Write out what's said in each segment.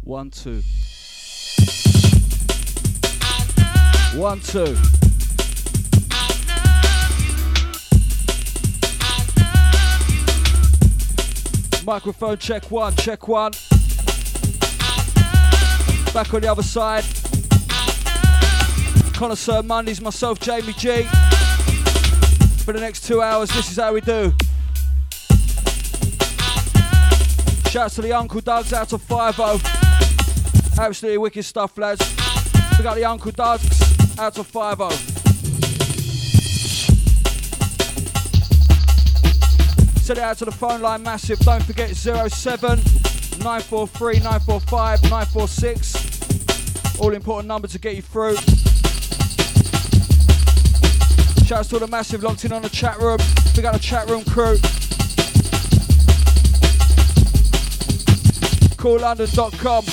1, 2. 1, 2. Microphone check 1, check 1. Back on the other side. Connoisseur Mondays, myself, Jamie G. For the next 2 hours, this is how we do. Shouts to the Uncle Dougs out of 5-0. Absolutely wicked stuff, lads. We got the Uncle Dougs out of 5-0. Send it out to the phone line massive. Don't forget 07 943 945 946. All important number to get you through. Shouts to all the massive locked in on the chat room. We got the chat room crew. CallLondon.com.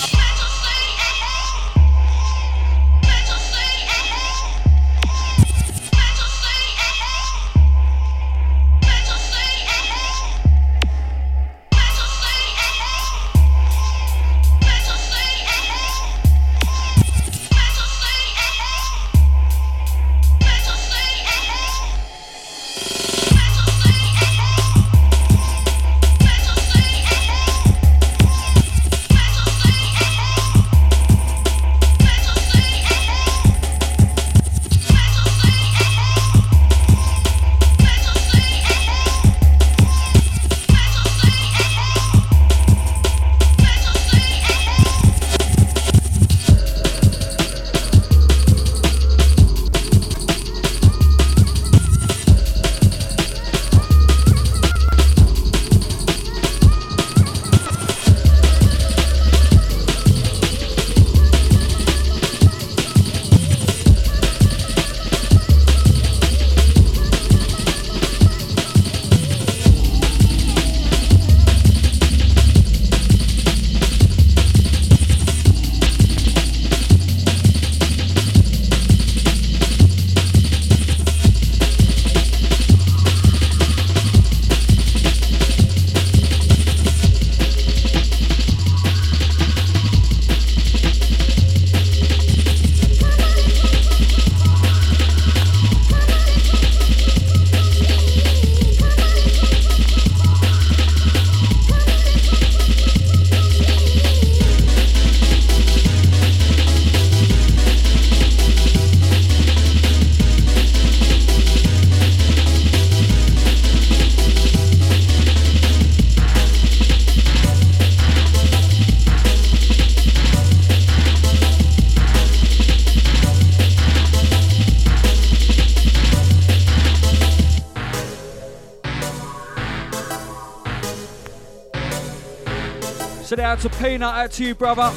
Send it out to Peanut, out to you, brother.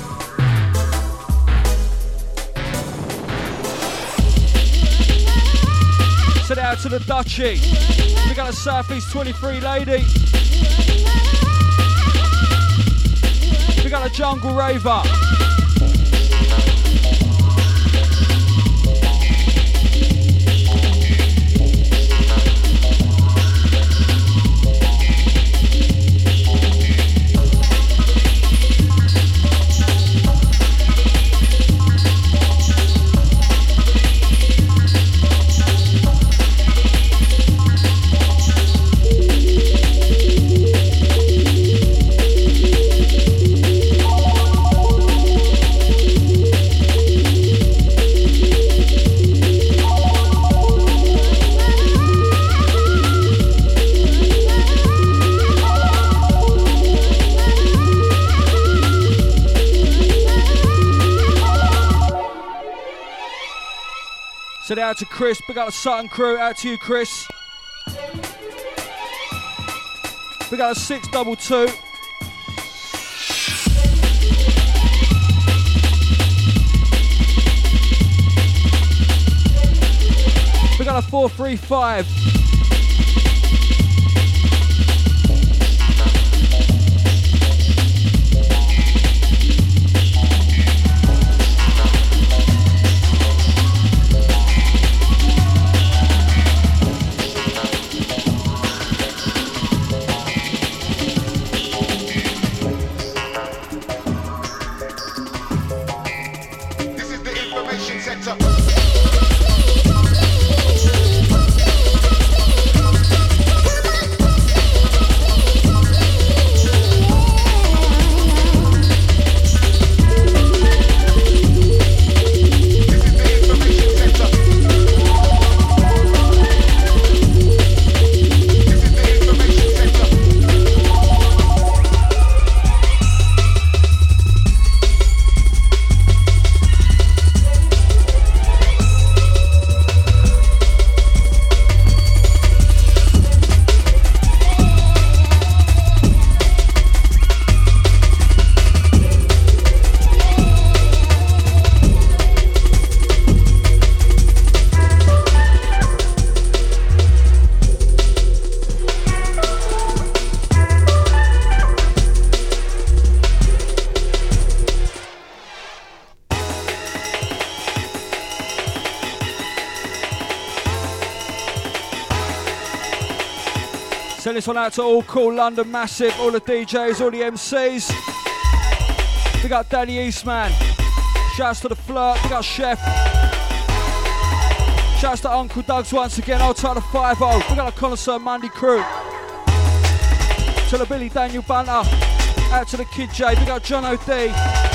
Send it out to the Dutchie. We got a Southeast 23 lady. We got a Jungle Raver. Send it out to Chris. We got a Sutton crew. Out to you, Chris. We got a 622. We got a 435. Send this one out to all Cool London Massive, all the DJs, all the MCs. We got Danny Eastman. Shouts to the Flirt. We got Chef. Shouts to Uncle Doug's once again. I'll try the 5-0. We got a Connoisseur Monday crew. To the Billy Daniel Bunter. Out to the Kid J. We got John O'D.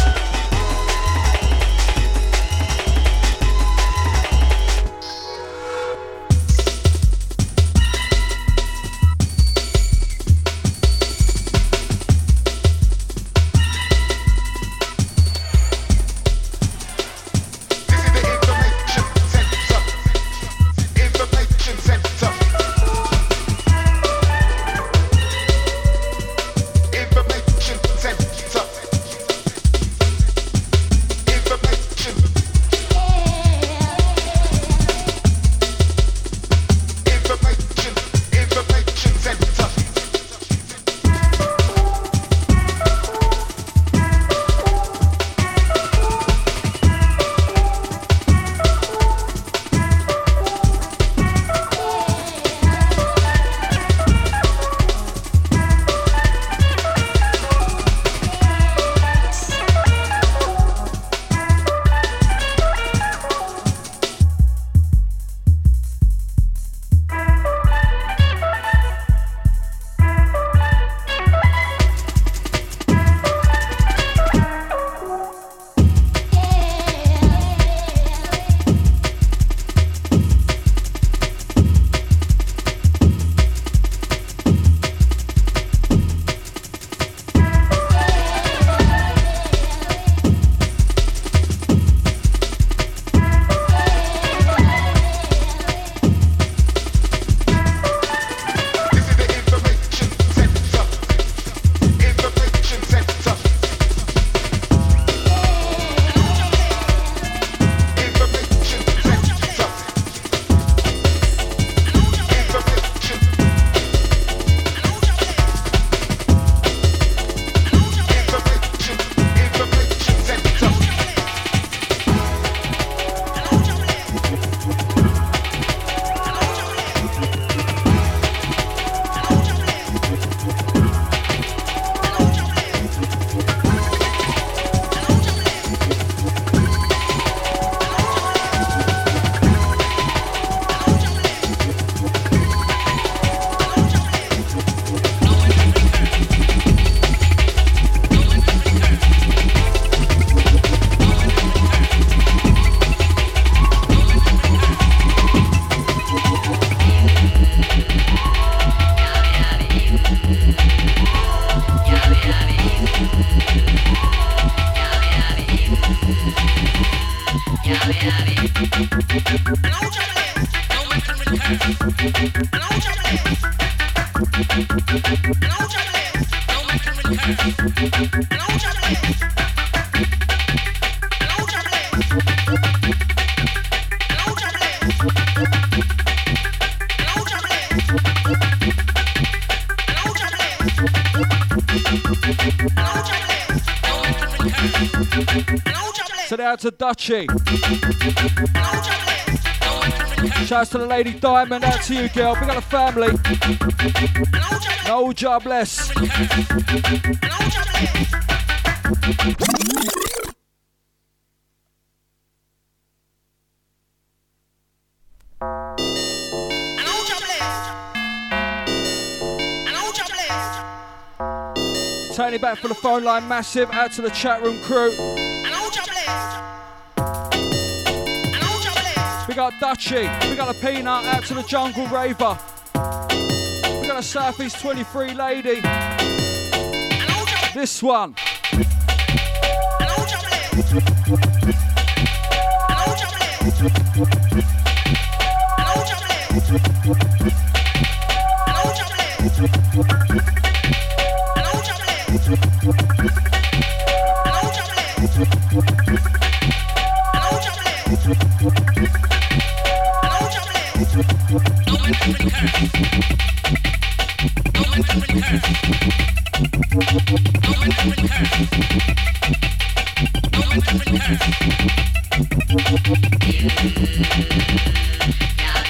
Send it out to Dutchy. Shouts to the Lady Diamond, out to you, girl. We got a family. No jobless. Turning it back for the phone line, massive. Out to the chat room crew. We got Dutchy, we got a Peanut, out to the Jungle Raver. We got a Southeast 23 lady. This one.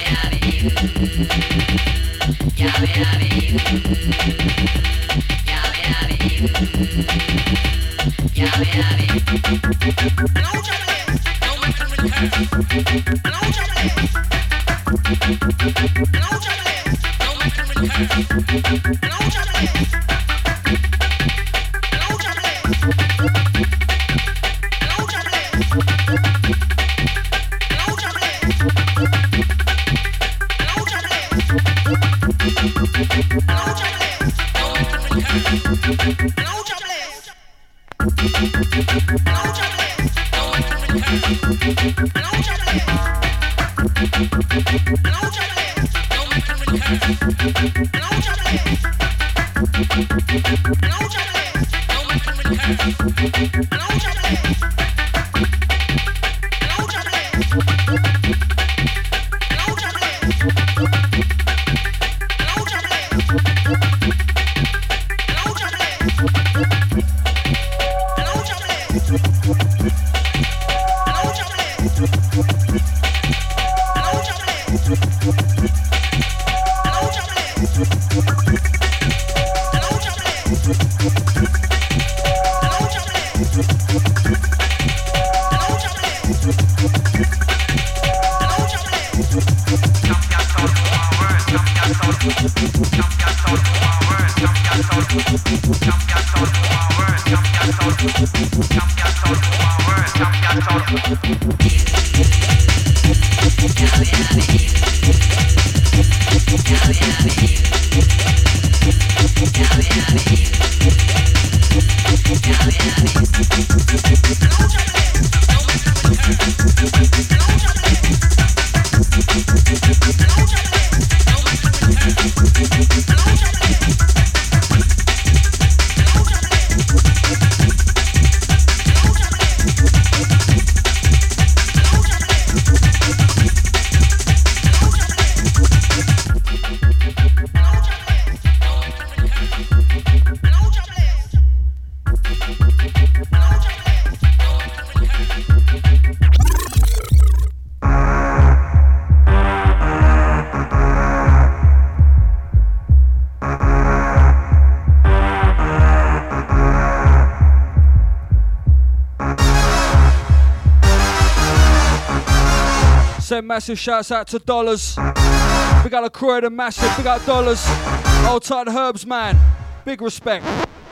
Send massive shouts out to Dollars. We got a crew of the massive. We got Dollars. Old tight Herbs, man. Big respect.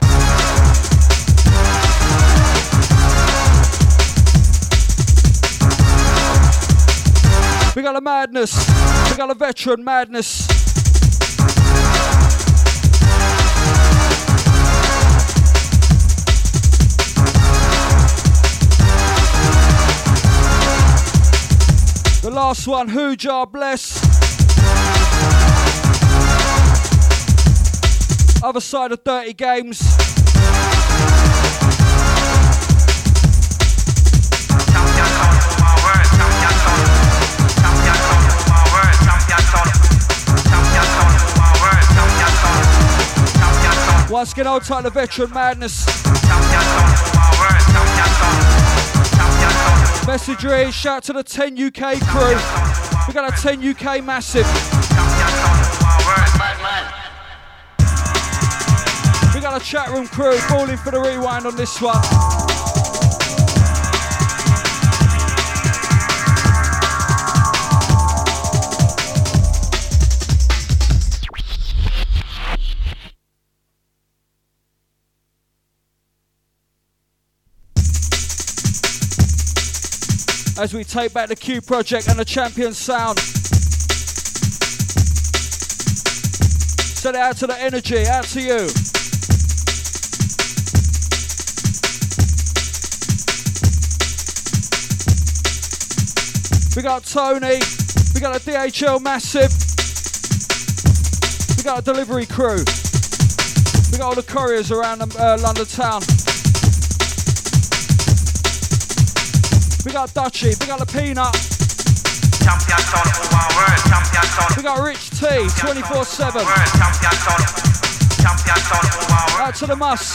We got a Madness. We got a Veteran Madness. The last one, Hoojar Bless. Other side of 30 games. Once again, old title Veteran Madness. Messagery, shout to the 10 UK crew. We got a 10 UK massive. We got a chat room crew falling for the rewind on this one. As we take back the Q Project and the Champion sound. Send it out to the energy, out to you. We got Tony, we got a DHL massive, we got a delivery crew, we got all the couriers around London town. We got Dutchy, we got the Peanut. We got Rich T, 24/7. Out to the Muss.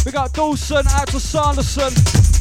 We got Dawson, out to Sanderson.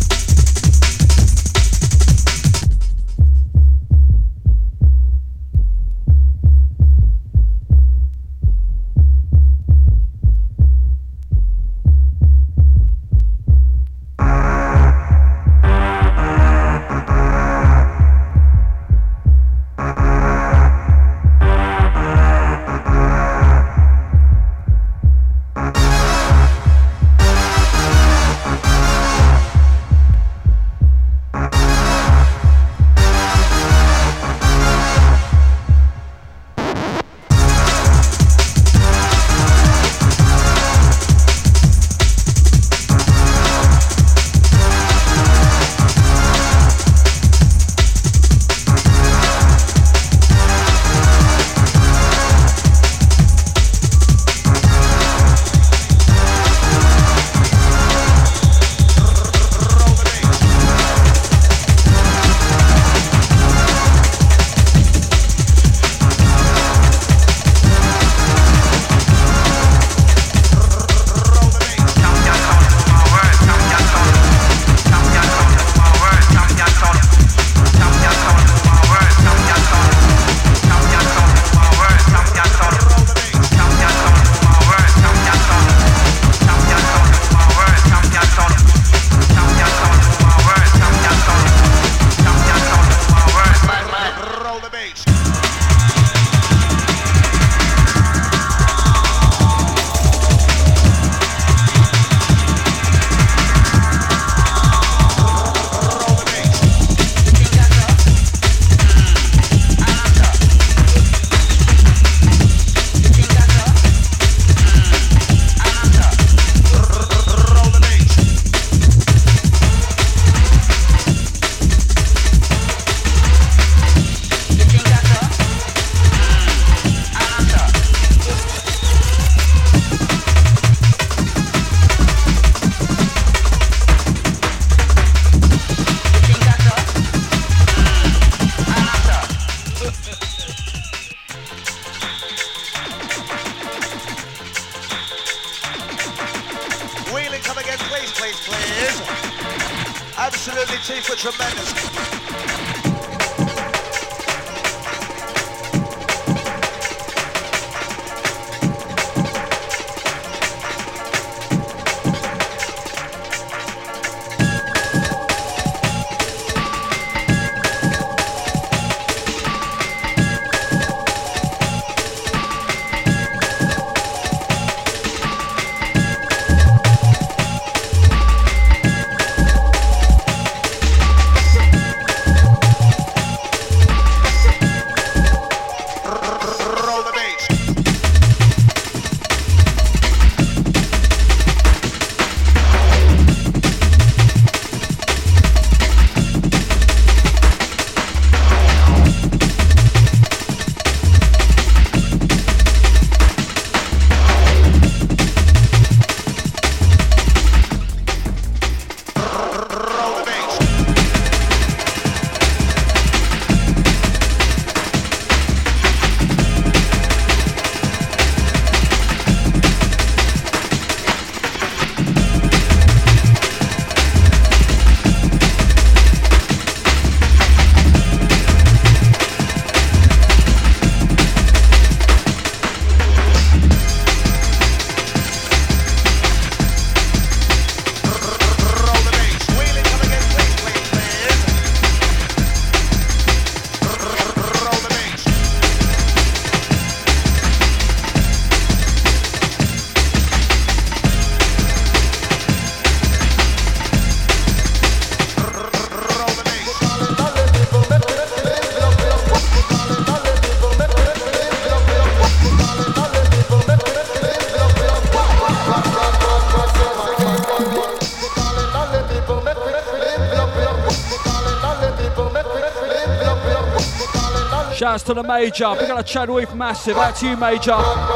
Shouts to the Major. Big up Chadwick Massive. Out to you, Major.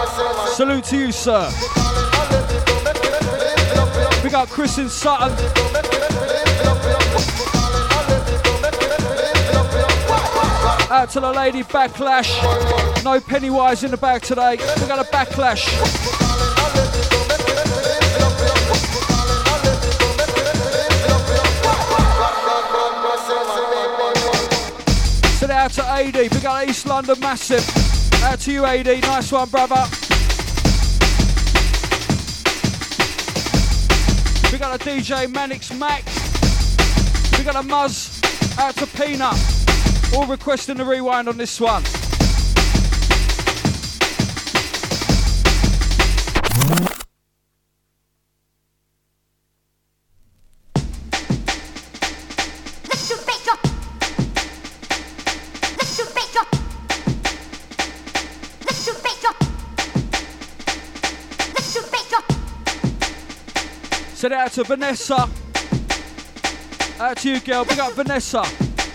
Salute to you, sir. Big up Chris in Sutton. Out to the lady Backlash. No Pennywise in the bag today. We got a Backlash. AD, big up East London Massive. Out to you, AD. Nice one, brother. We got a DJ Manix Mac. We got a Muzz. Out to Peanut. All requesting the rewind on this one. Send it out to Vanessa. Out to you, girl. Big up Vanessa.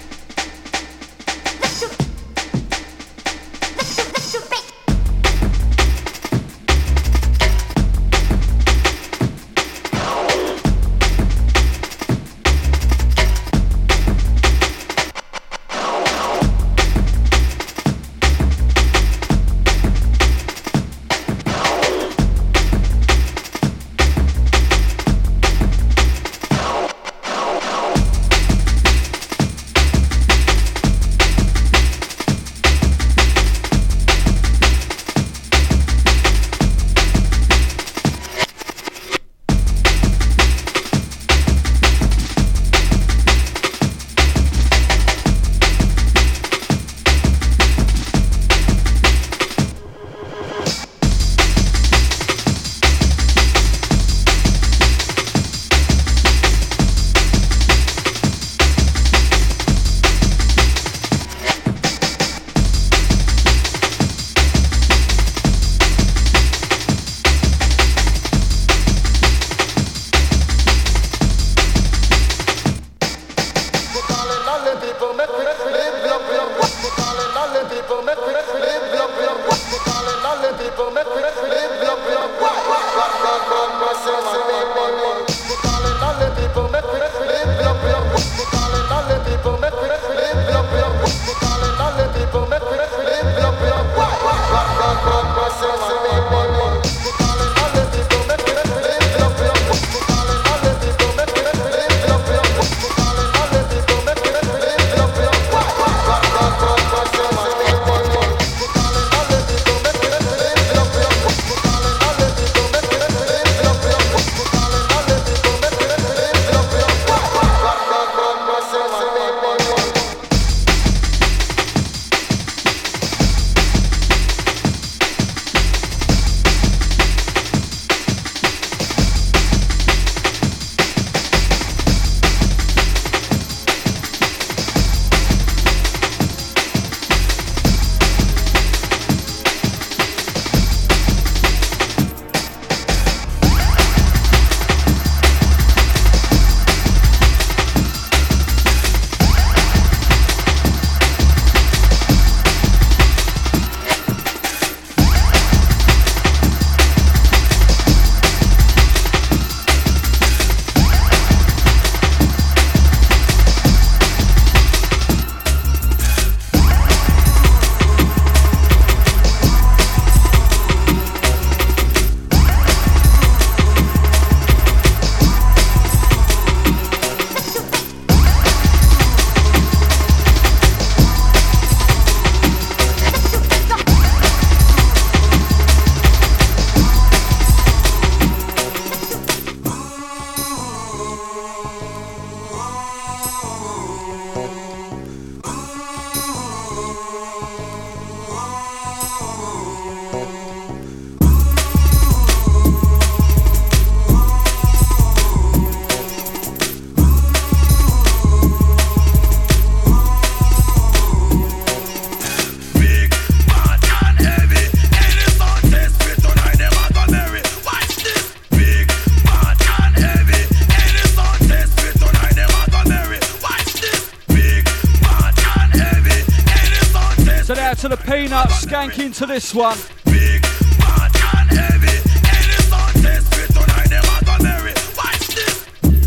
To the Peanut, skank into this one. Big, bad and heavy. Any sound test fit tonight, them a go merry. Watch this.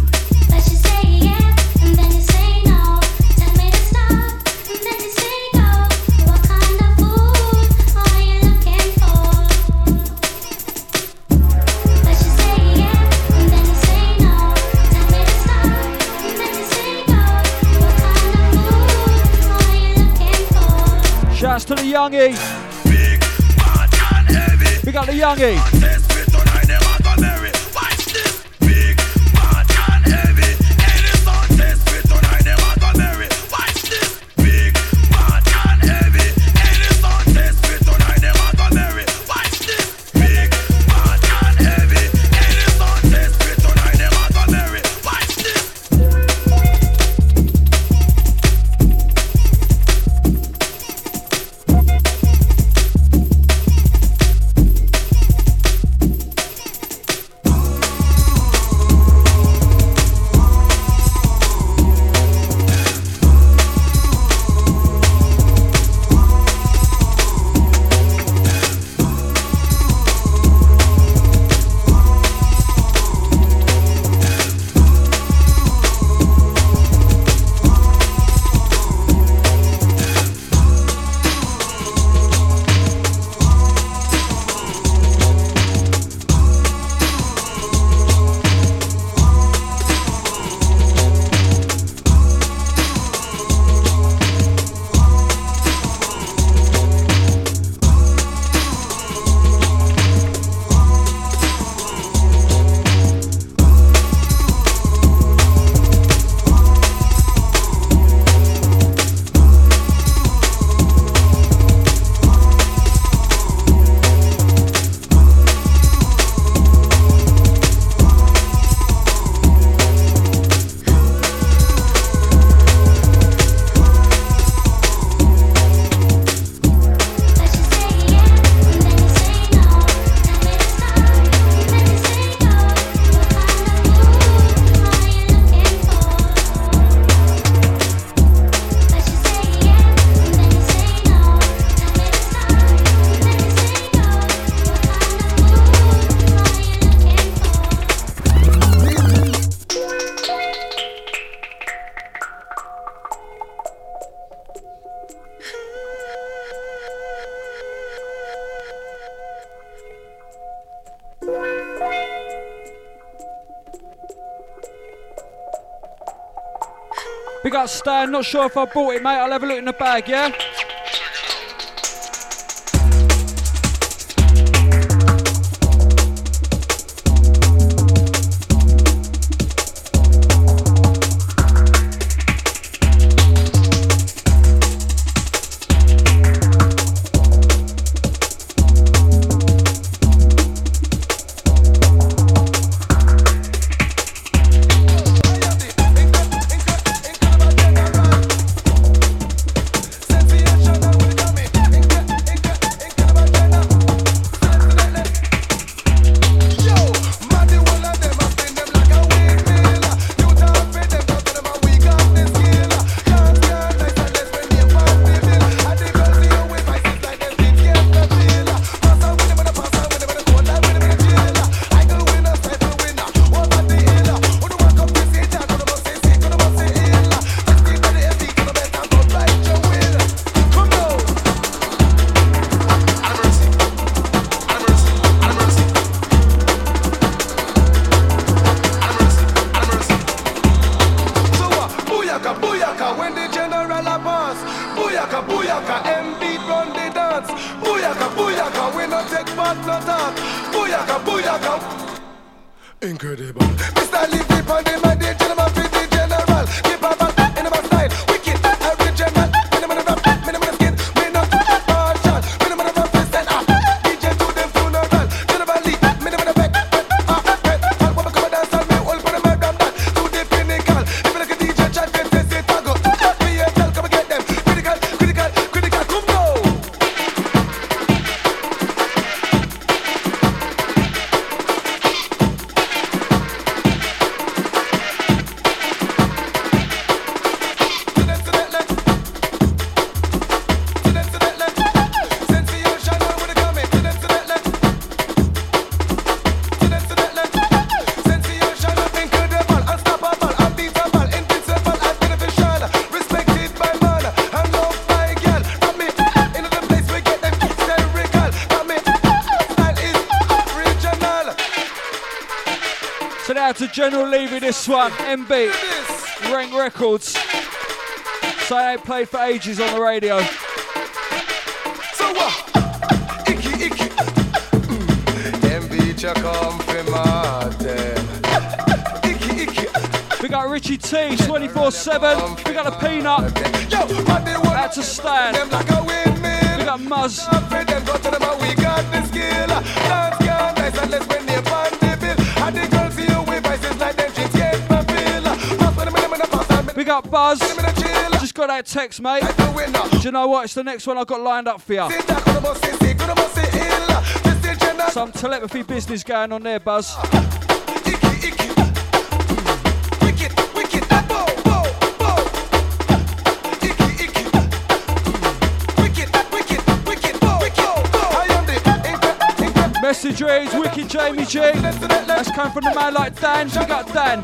But you say yeah, and then you say no. Tell me to stop, and then you say go. What kind of food are you looking for? But you say yeah, and then you say no. Tell me to stop, and then you say go. What kind of food are you looking for? to the youngie. Big, fat and heavy. We got the youngie. This fit tonight, them a go merry. Watch this. Big, fat and heavy. Any sound test fit tonight, them a go merry. Watch this. Big, fat and heavy. Any sound test fit tonight, them a go merry. Watch this. Big, fat and heavy. Any sound test fit tonight, them a go merry. Watch this. Big up Stan, not sure if I bought it, mate. I'll have a look in the bag, yeah? Incredible. Mr. Leafy on the man, the gentleman for the general. Keep up on in my style. Wicked, original. Minimum of rap, minimum of skin. Minimum of partial. Minimum of fist and up. DJ to them funeral. General Lee, minimum of back. All what come dance on me, all for the murder man. To the pinnacle. If you look at DJ, try to test it, I go. PSL, come and get them. Critical, critical, critical, come go. To General Levy, this one, MB, Rank Records. So I ain't played for ages on the radio. Icky, icky. Them beach a come for my them. Icky, icky. We got Richie T, 24/7. We got a Peanut. Yo, but they want Out to Stan. them like a windmill. We got Muzz. For them go to them and we got the skill. Dance can't nice unless when they pan the bill. And the girls see you with vices like them chicks get my bill. Pass me the minute, minute, pass me We got Buzz. the minute, chill. Just got that text, mate. I do it now. Do you know what? It's the next one I've got lined up for you. Sit down, gonna bust it, sit, gonna bust it ill. This is Jenna. Some telepathy business going on there, Buzz. Icky, icky. Wicked, wicked. Bow, bow, bow. Icky, icky. Wicked, wicked, wicked. Bow, bow, bow. I am the ink. Message reads, Wicked Jamie G. That's come from the man like Dan. We got Dan.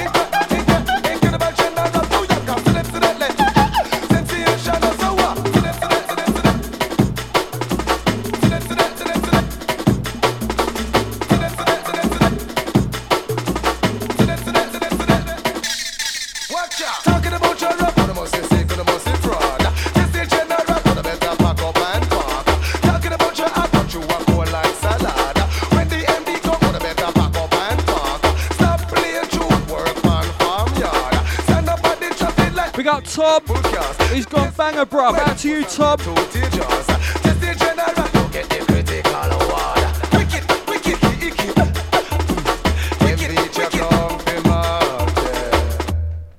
Talking about your rap, gonna must say, gonna must say fraud. This is general, gonna better pack up and park. Talking about your act, but you are cold like salad. When the MD come, gonna better pack up and park. Stop playing truth, work on farmyard. Stand up at the traffic light. We got Tom. He's gone banger, bruv. Out to you, Tom. Two teachers. This is general, don't get the critical award. Wicked, wicked, icky. Wicked, wicked. Come to my day.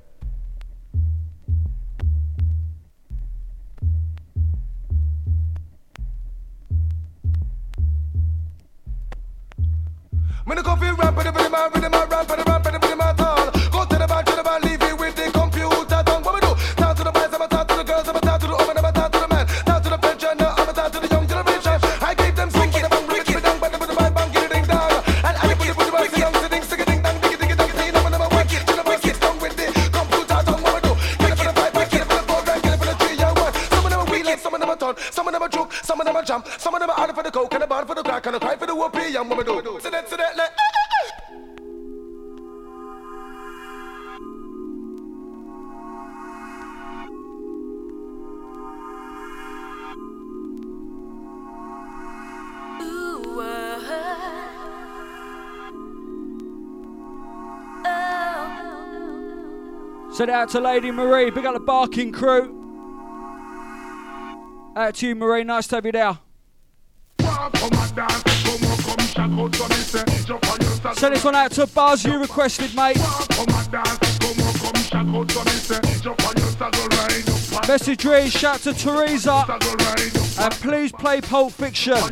When the coffee ramp, with the man, with the man, ramp, with the ramp, with the man, tall. Go to the bank, leave it with the computer tongue. What we do? Talk to the boys, I'm talk to the girls, I'm talk to the woman, I'm talk to the man. Talk to the French and I'm talk to the young generation. I keep them swinging, but I'm wicked, down, but the bang, bang, get it ding down. And I put the boys, young, sitting, singing, dang, diggy, diggy, dang, see, number wicked, to the wicked, tongue with the computer tongue. What we do? Get it for the fight, get it for the four, get it for the 3 and 1. Some of them are wheeling, some of them are turn, some of them are juke, some of them are jump, some of them are out for the coke and a bar for the crack and a cry for the whoopee. Young, what we do? So that, let. Send it out to Lady Marie. Big up the Barking crew. Out to you, Marie. Nice to have you there. Send this one out to Buzz. You requested, mate. Message reads, shout to Teresa. And please play Pulp Fiction. I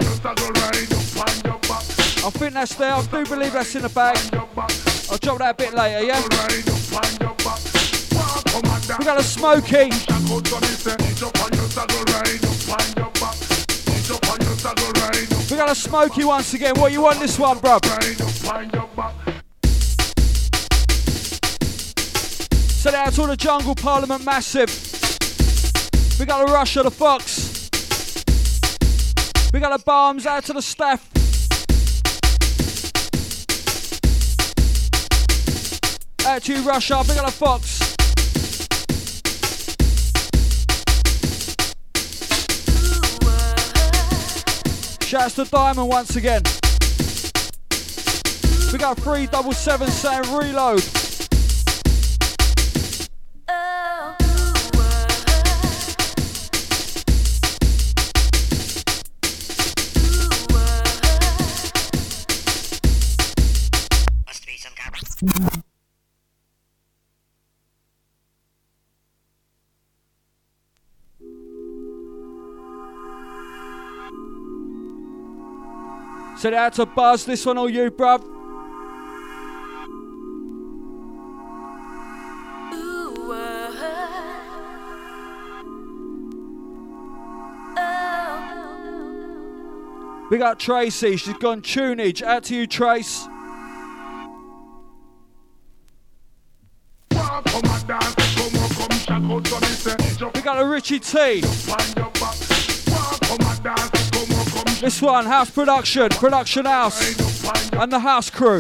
think that's there. I do believe that's in the bag. I'll drop that a bit later, yeah? We got a Smokey. We got a Smokey once again. What you want this one, bruv? Send it out to all the Jungle Parliament Massive. We got a Russia, the Fox. We got a Bombs out to the staff. Out to you, Russia. We got a Fox. Shouts to Diamond once again. We got 377 saying reload. Must be some kind. Send it out to Buzz, this one all you, bruv. We got Tracy, she's gone tunage. Out to you, Trace. We got a Richie T. This one, House Production, Production House, and the House Crew.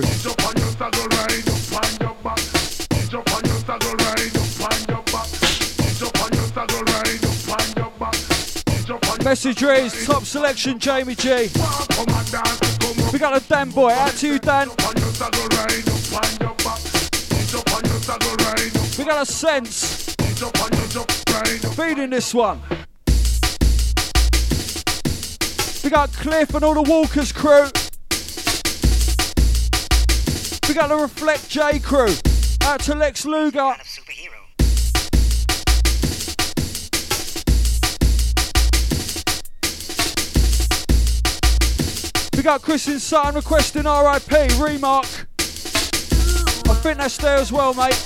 message reads, top selection, Jamie G. We got a Dan boy, out to you, Dan. We got a sense. Feeding this one. We got Cliff and all the Walkers crew. We got the Reflect J crew. Out to Lex Luger. We got Chris in Sutton requesting RIP, Remark. I think that's there as well, mate.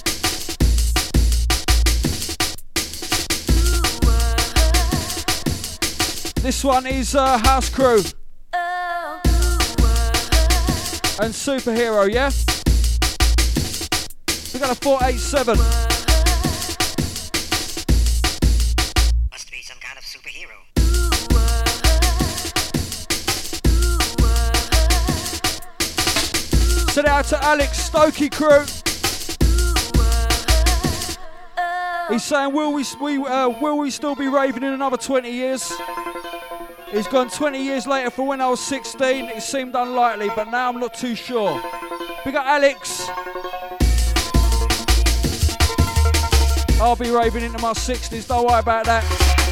This one is House Crew. And Superhero, yeah? We got a 487. Must be some kind of superhero. Send it out to Alex Stokey crew. He's saying, will we still be raving in another 20 years? He's gone 20 years later for when I was 16. It seemed unlikely, but now I'm not too sure. We got Alex. I'll be raving into my 60s, don't worry about that.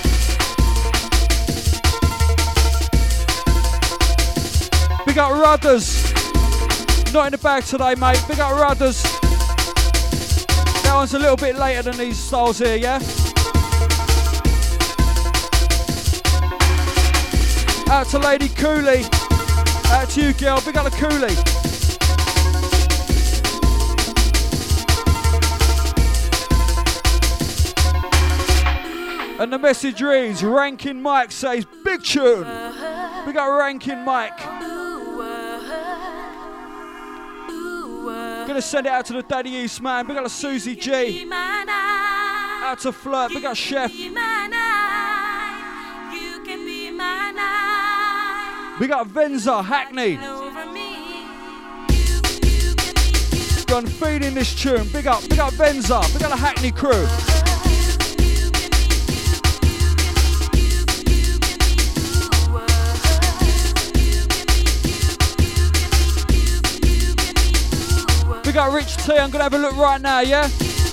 Big up Rudders. Not in the bag today, mate. Big up Rudders. That one's a little bit later than these styles here, yeah? Out to Lady Cooley. Out to you, girl. Big up the Cooley. And the message reads, Rankin Mike says, big tune. Big up Rankin Mike. Gonna send it out to the Daddy East man. Big up to Susie G. Out to Flirt. Big up Chef. Big up Venza, Hackney. Gone feeding this tune. Big up Venza. Big up the Hackney crew. Big up Rich T. I'm gonna have a look right now, yeah?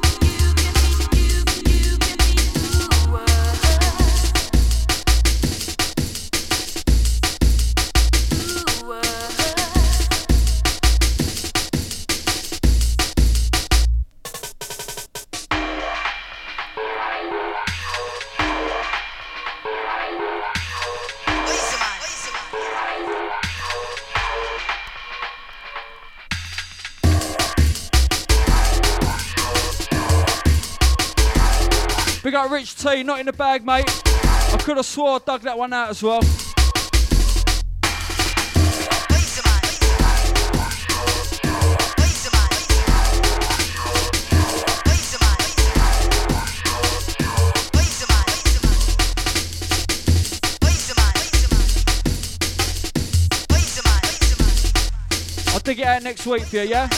We got Rich T, not in the bag, mate. I could have swore I dug that one out as well. I'll dig it out next week for you, yeah?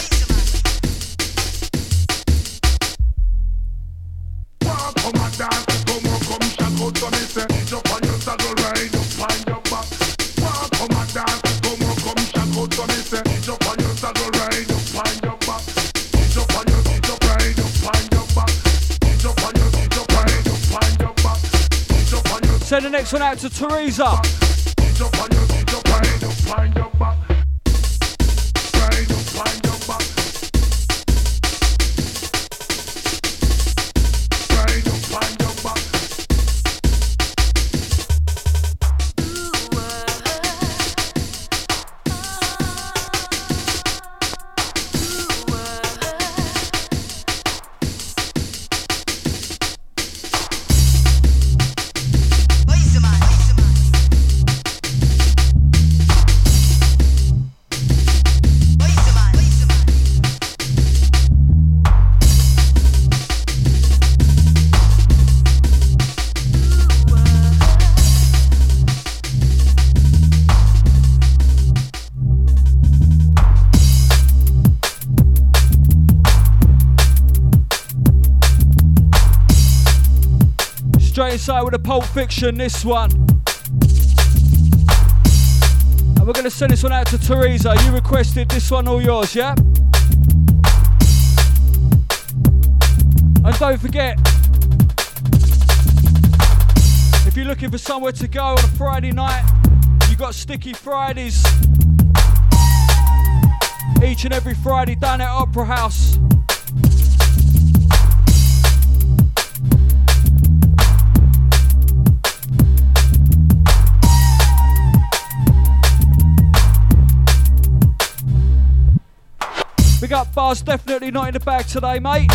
Send the next one out to Teresa. Straight inside with a Pulp Fiction, this one. And we're going to send this one out to Teresa. You requested this one, all yours, yeah? And don't forget, if you're looking for somewhere to go on a Friday night, you got Sticky Fridays each and every Friday down at Opera House. We got Buzz, definitely not in the bag today, mate.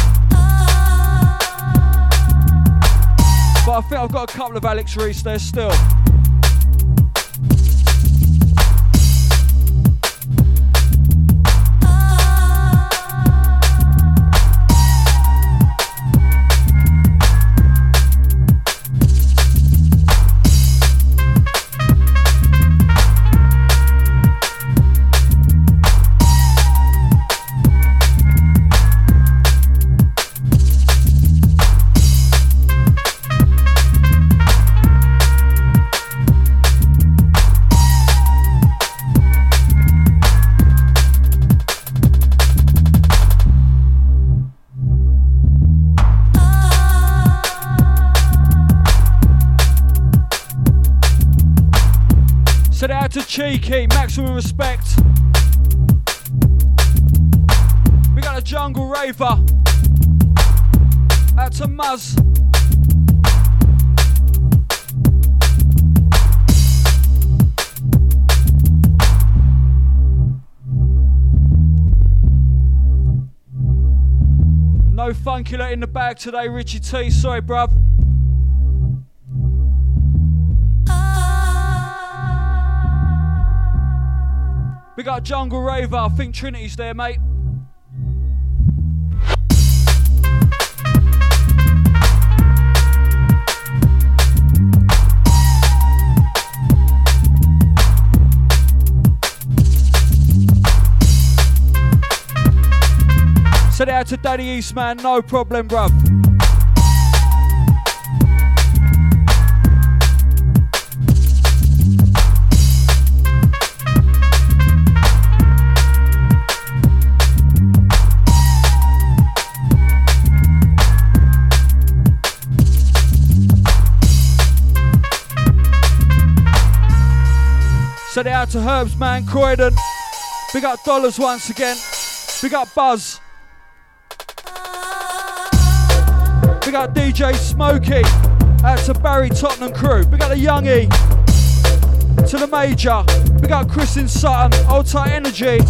But I think I've got a couple of Alex Reese there still. To Cheeky, maximum respect. We got a Jungle Raver. Out to Muzz. No Funkula in the bag today, Richie T. Sorry, bruv. We got Jungle Raver, I think Trinity's there, mate. Send it out to Daddy Eastman, no problem, bruv. Send it out to Herbs, man, Croydon. We got Dollars once again. We got Buzz. We got DJ Smokey. Out to Barry Tottenham crew. We got the Youngie. To the Major. We got Chris in Sutton. Old Tight Energy.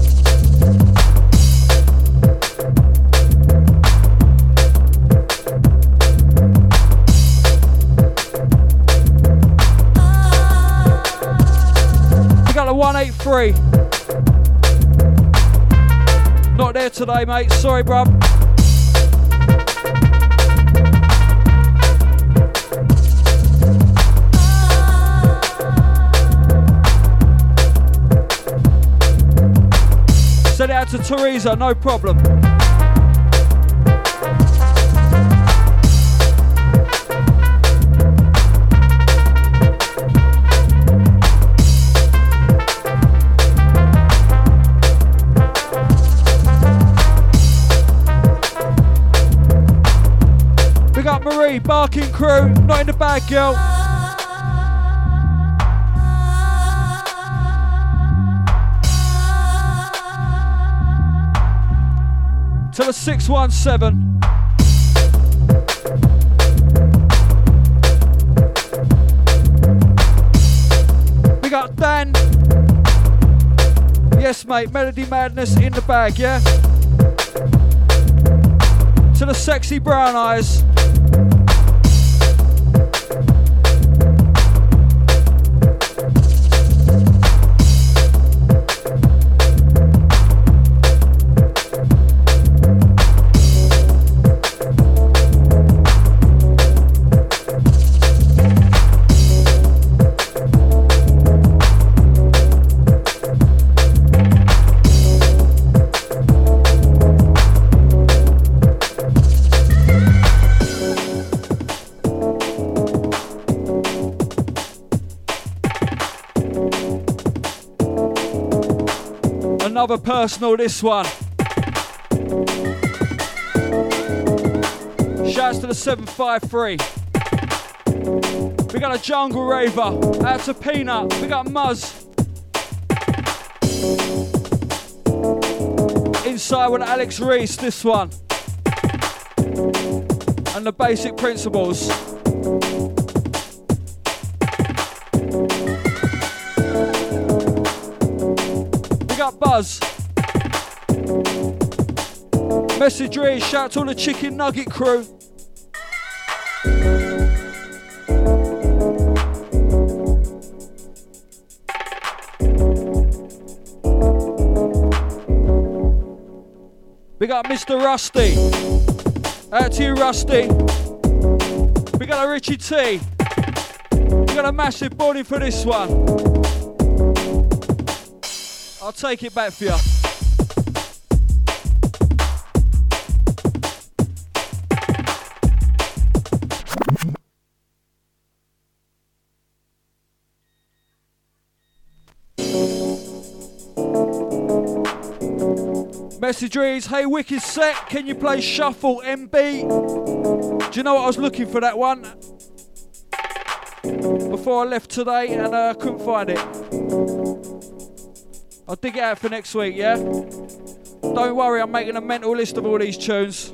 We got the 183. Not there today, mate. Sorry, bruv. Send it out to Teresa, no problem. We got Marie, Barking crew, not in the bag, girl. To the 617. We got Dan. Yes, mate, Melody Madness in the bag, yeah? To the sexy brown eyes. Another personal, this one. Shouts to the 753. We got a Jungle Raver. Out to Peanut. We got Muzz. Inside with Alex Reese, this one. And the Basic Principles. We got Buzz. Message Reese, shout to all the Chicken Nugget crew. We got Mr. Rusty. Out to you, Rusty. We got a Richie T. We got a massive body for this one. I'll take it back for you. Message reads, hey Wicked Set, can you play Shuffle MB? Do you know what, I was looking for that one before I left today and I couldn't find it. I'll dig it out for next week, yeah? Don't worry, I'm making a mental list of all these tunes.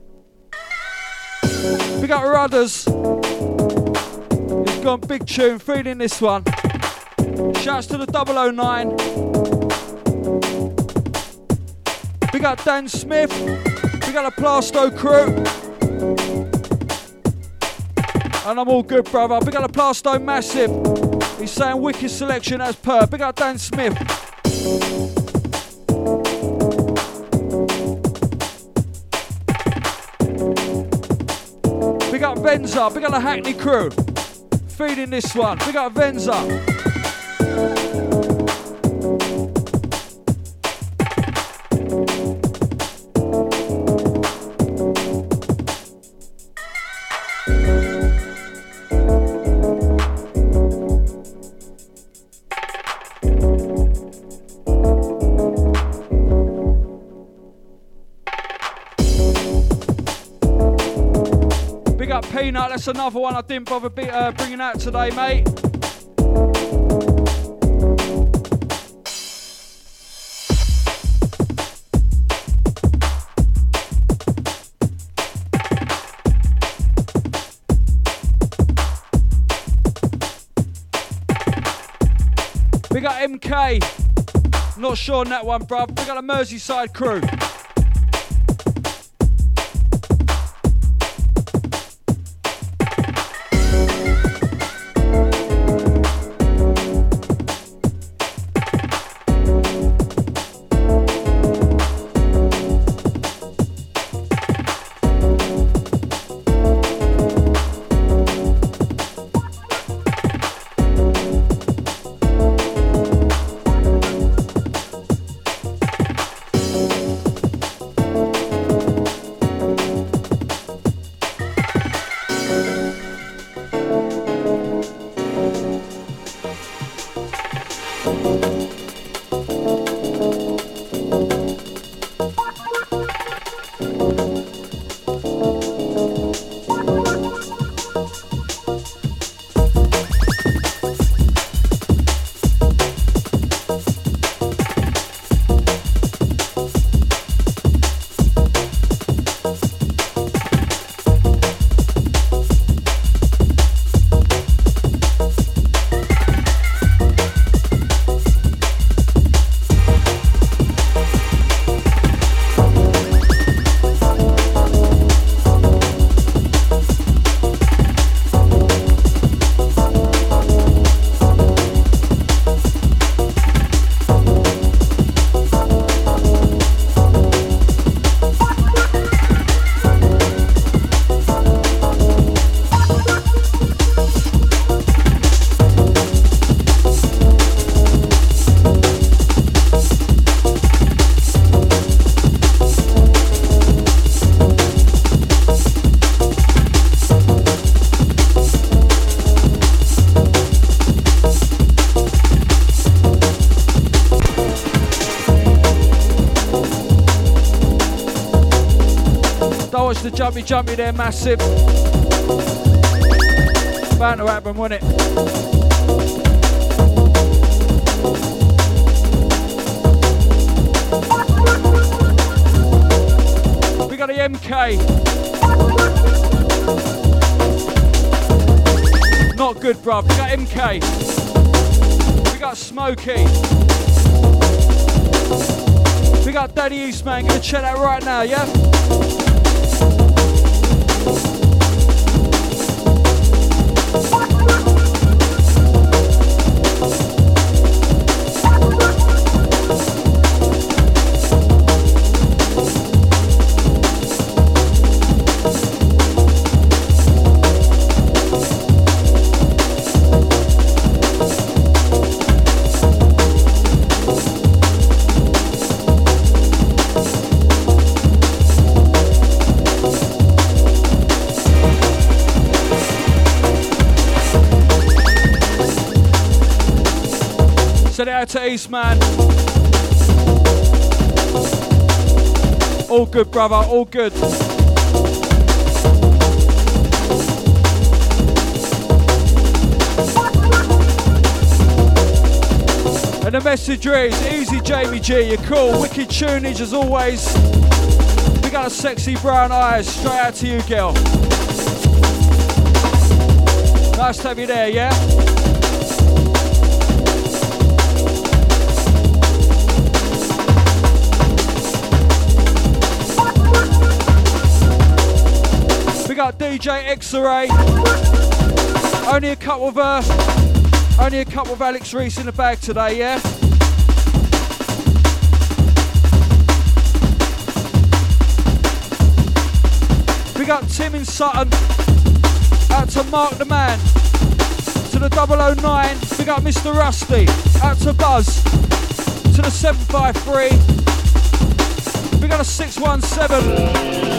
We got Rudders. He's gone big tune, feeding this one. Shouts to the 009. We got Dan Smith, we got a Plasto crew, and I'm all good, brother. We got a Plasto Massive, he's saying wicked selection as per. We got Dan Smith. We got Venza, we got a Hackney crew, feeding this one. We got Venza. Peanut, that's another one I didn't bother bringing out today, mate. We got MK, not sure on that one, bruv. We got a Merseyside crew. Don't watch the jumpy there, massive. Bound to happen, wasn't it? We got the MK. Not good, bruv. We got MK. We got Smokey. We got Daddy Eastman. Gonna check that right now, yeah? Send it out to Eastman. All good, brother, all good. And the message reads, easy Jamie G, you're cool, wicked tunage as always. We got a sexy brown eyes, straight out to you, girl. Nice to have you there, yeah? We got DJ X-Ray. Only a couple of Alex Reese in the bag today, yeah? We got Tim in Sutton. Out to Mark the Man. To the 009. We got Mr. Rusty. Out to Buzz. To the 753. We got a 617.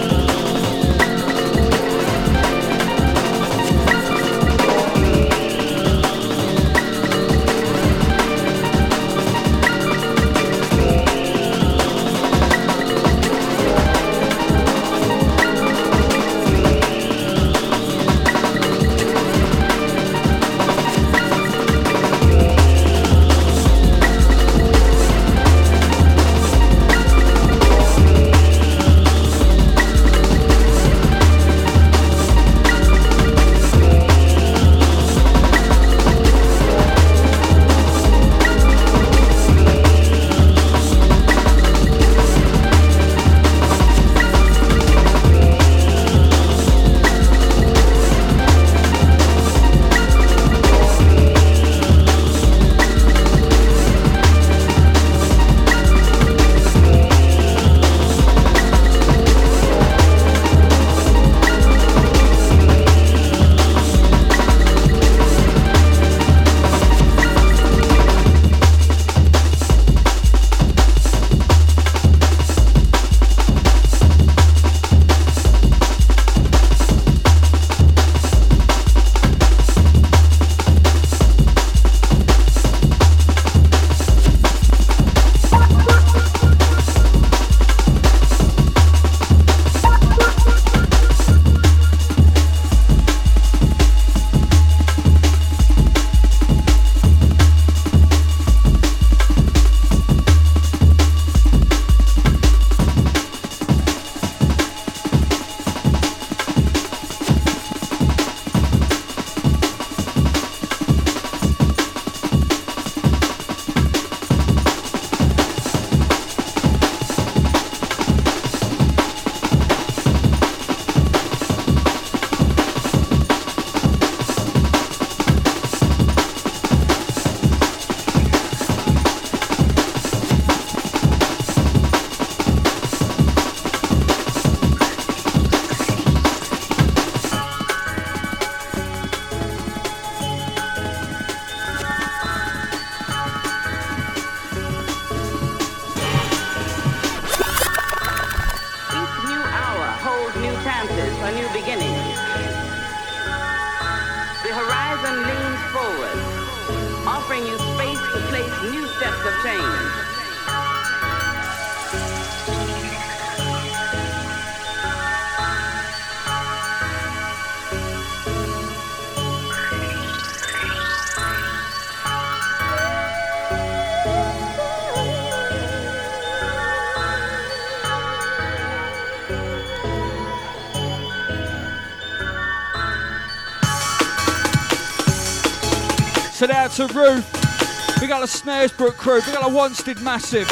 Send it out to Ruth. We got the Snaresbrook crew. We got the Wanstead Massive.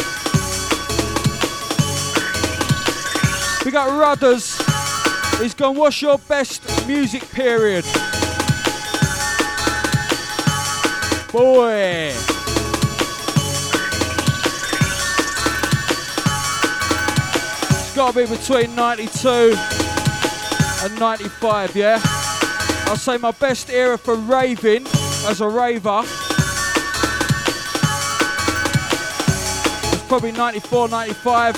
We got Rudders. He's gone, what's your best music period? Boy. It's got to be between 92 and 95, yeah? I'll say my best era for raving as a raver was probably 94, 95.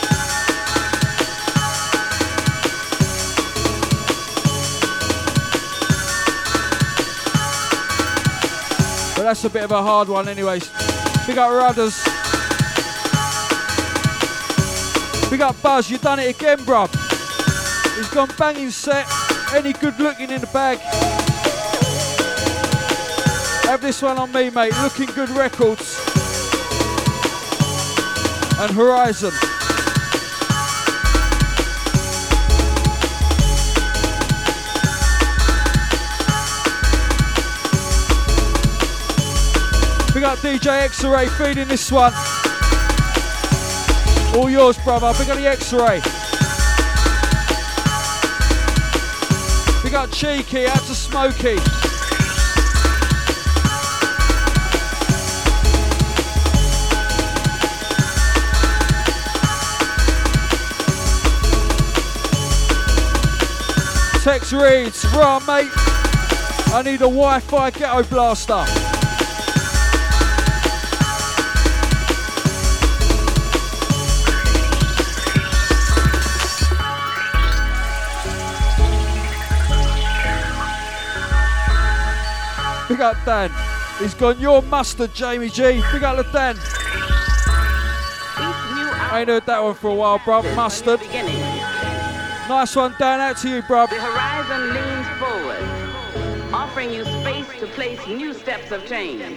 But that's a bit of a hard one anyways. Big up Rudders. Big up Buzz, you done it again, bruv. He's gone banging set. Any good looking in the bag. Have this one on me, mate. Looking Good Records. And Horizon. We got DJ X-Ray feeding this one. All yours, brother. We got the X-Ray. We got Cheeky, out to Smokey. Tex reads, right mate, I need a Wi-Fi ghetto blaster. Big up Dan. He's gone, your mustard, Jamie G. Big up the Dan. I ain't heard that one for a while, bruv. Mustard. Nice one, Dan. Out to you, bruv. The horizon leans forward, offering you space to place new steps of change.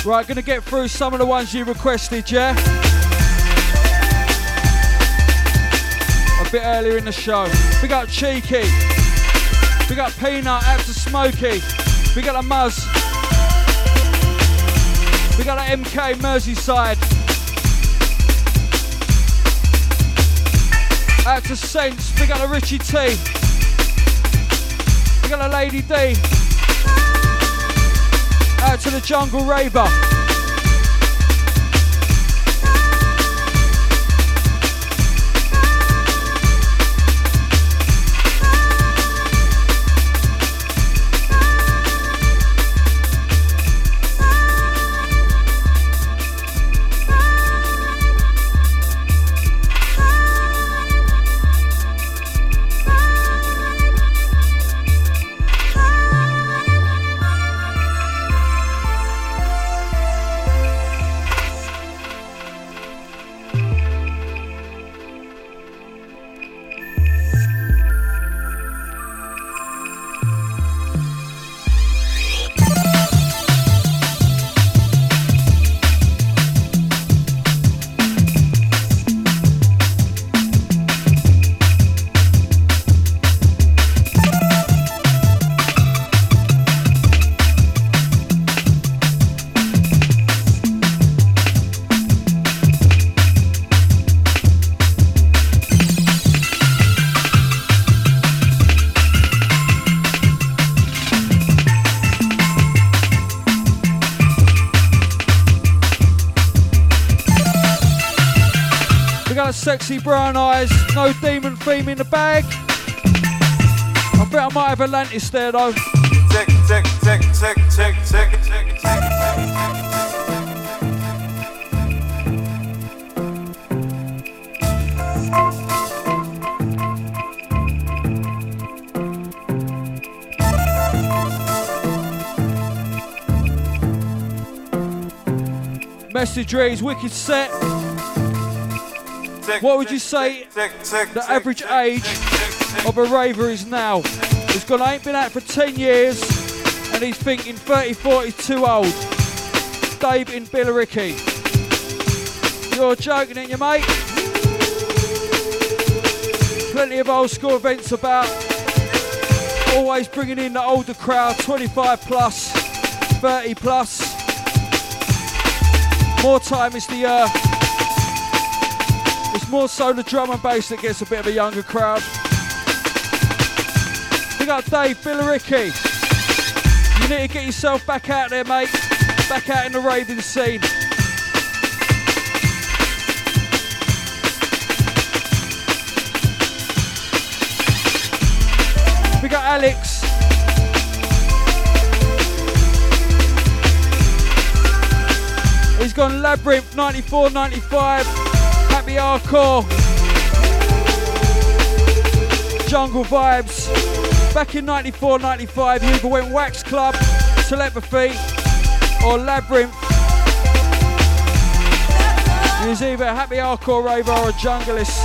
Right, gonna get through some of the ones you requested, yeah? A bit earlier in the show. We got Cheeky. We got Peanut, out to Smokey. We got a Muzz. We got a MK, Merseyside. Out to Sense. We got a Richie T. We got a Lady D. Out to the Jungle Raver. Sexy brown eyes, no demon theme in the bag. I bet I might have Atlantis there though. Tick, tick, tick, tick, tick, tick, tick, tick. Message reads, wicked set. What would you say the average age of a raver is now? He's gone, ain't been out for 10 years and he's thinking 30, 40 too old. Dave in Billericay. You're joking, ain't you, mate? Plenty of old school events about. Always bringing in the older crowd, 25 plus, 30 plus. More time is the it's more so the drum and bass that gets a bit of a younger crowd. We got Dave Billericay. You need to get yourself back out there, mate. Back out in the raving scene. We got Alex. He's gone Labyrinth 94, 95. Happy Hardcore, Jungle Vibes. Back in 94, 95, you either went Wax Club, Telepathy, or Labyrinth. You was either a Happy Hardcore raver or a junglist.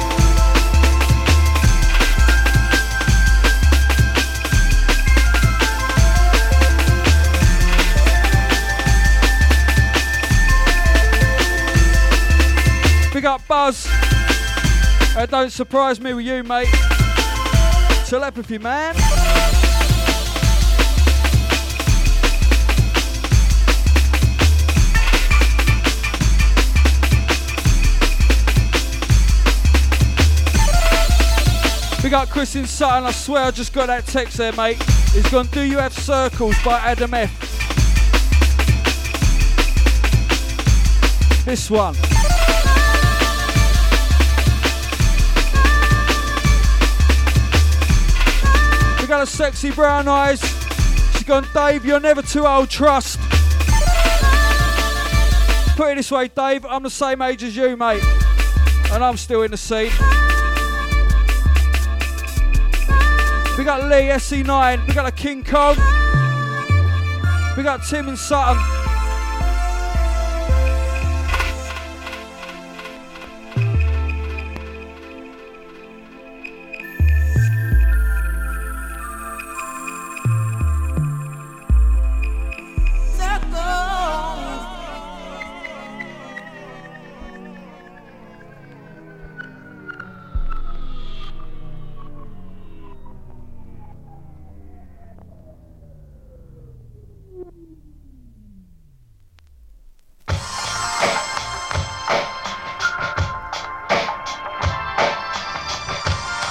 Big up Buzz. That don't surprise me with you, mate. Telepathy, man. Big up Chris in Sutton. I swear I just got that text there, mate. He's gone Do You Have Circles by Adam F. This one. Got a sexy brown eyes. She's gone, Dave, you're never too old, trust. Put it this way, Dave, I'm the same age as you, mate. And I'm still in the scene. We got Lee, SC9. We got a King Kong. We got Tim in Sutton.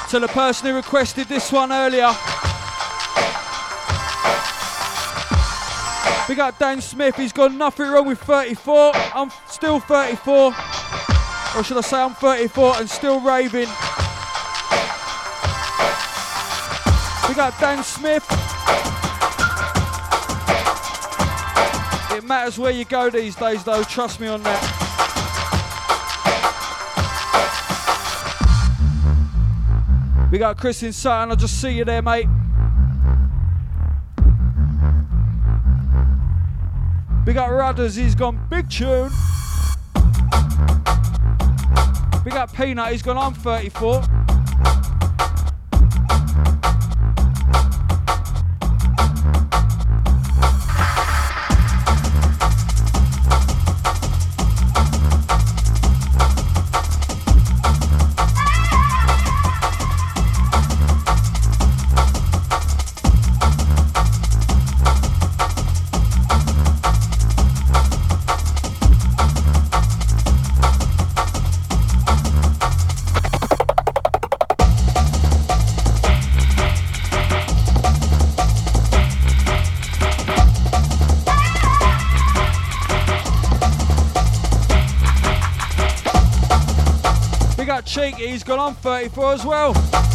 To the person who requested this one earlier. We got Dan Smith, he's got nothing wrong with 34. I'm still 34. Or should I say I'm 34 and still raving. We got Dan Smith. It matters where you go these days though, trust me on that. We got Chris in Sutton, I'll just see you there, mate. We got Rudders, he's gone big tune. We got Peanut, he's gone I'm 34. Cheeky, he's gone on 34 as well.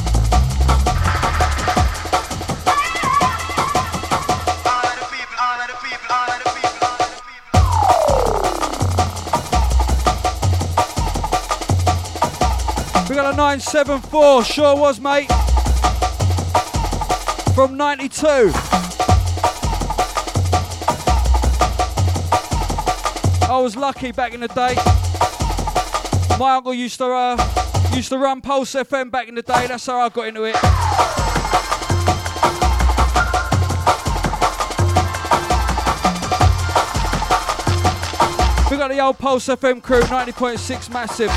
We got a 974, sure was, mate. From 92. I was lucky back in the day. My uncle used to run Pulse FM back in the day, that's how I got into it. We got the old Pulse FM crew, 90.6 massive.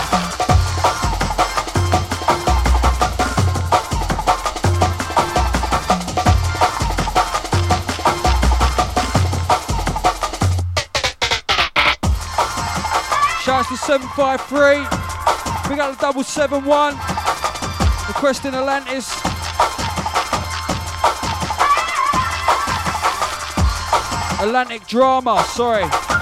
Shouts to 753. We got the 771. Requesting Atlantis. Atlantic Drama, sorry.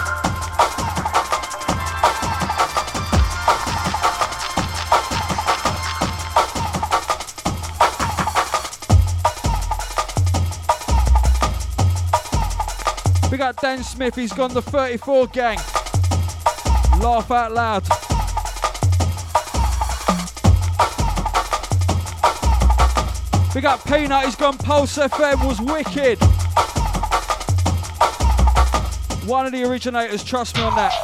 We got Dan Smith, he's gone the 34 gang. Laugh out loud. We got Peanut, he's gone Pulse FM, was wicked. One of the originators, trust me on that.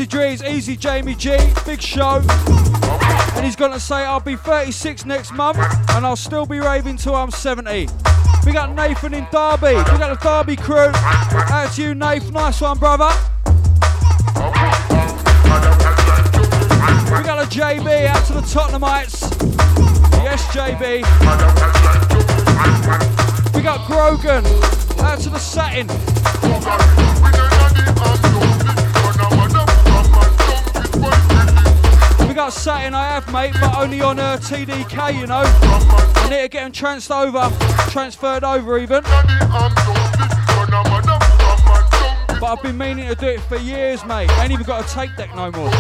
Message reads, Easy Jamie G, big show. And he's gonna say, I'll be 36 next month and I'll still be raving till I'm 70. We got Nathan in Derby. We got the Derby crew. Out to you, Nathan. Nice one, brother. We got a JB out to the Tottenhamites. Yes, JB. We got Grogan out to the Satin. We got Satin, I have, mate, but only on TDK, you know. I need to get them transferred over even. But I've been meaning to do it for years, mate. I ain't even got a tape deck no more.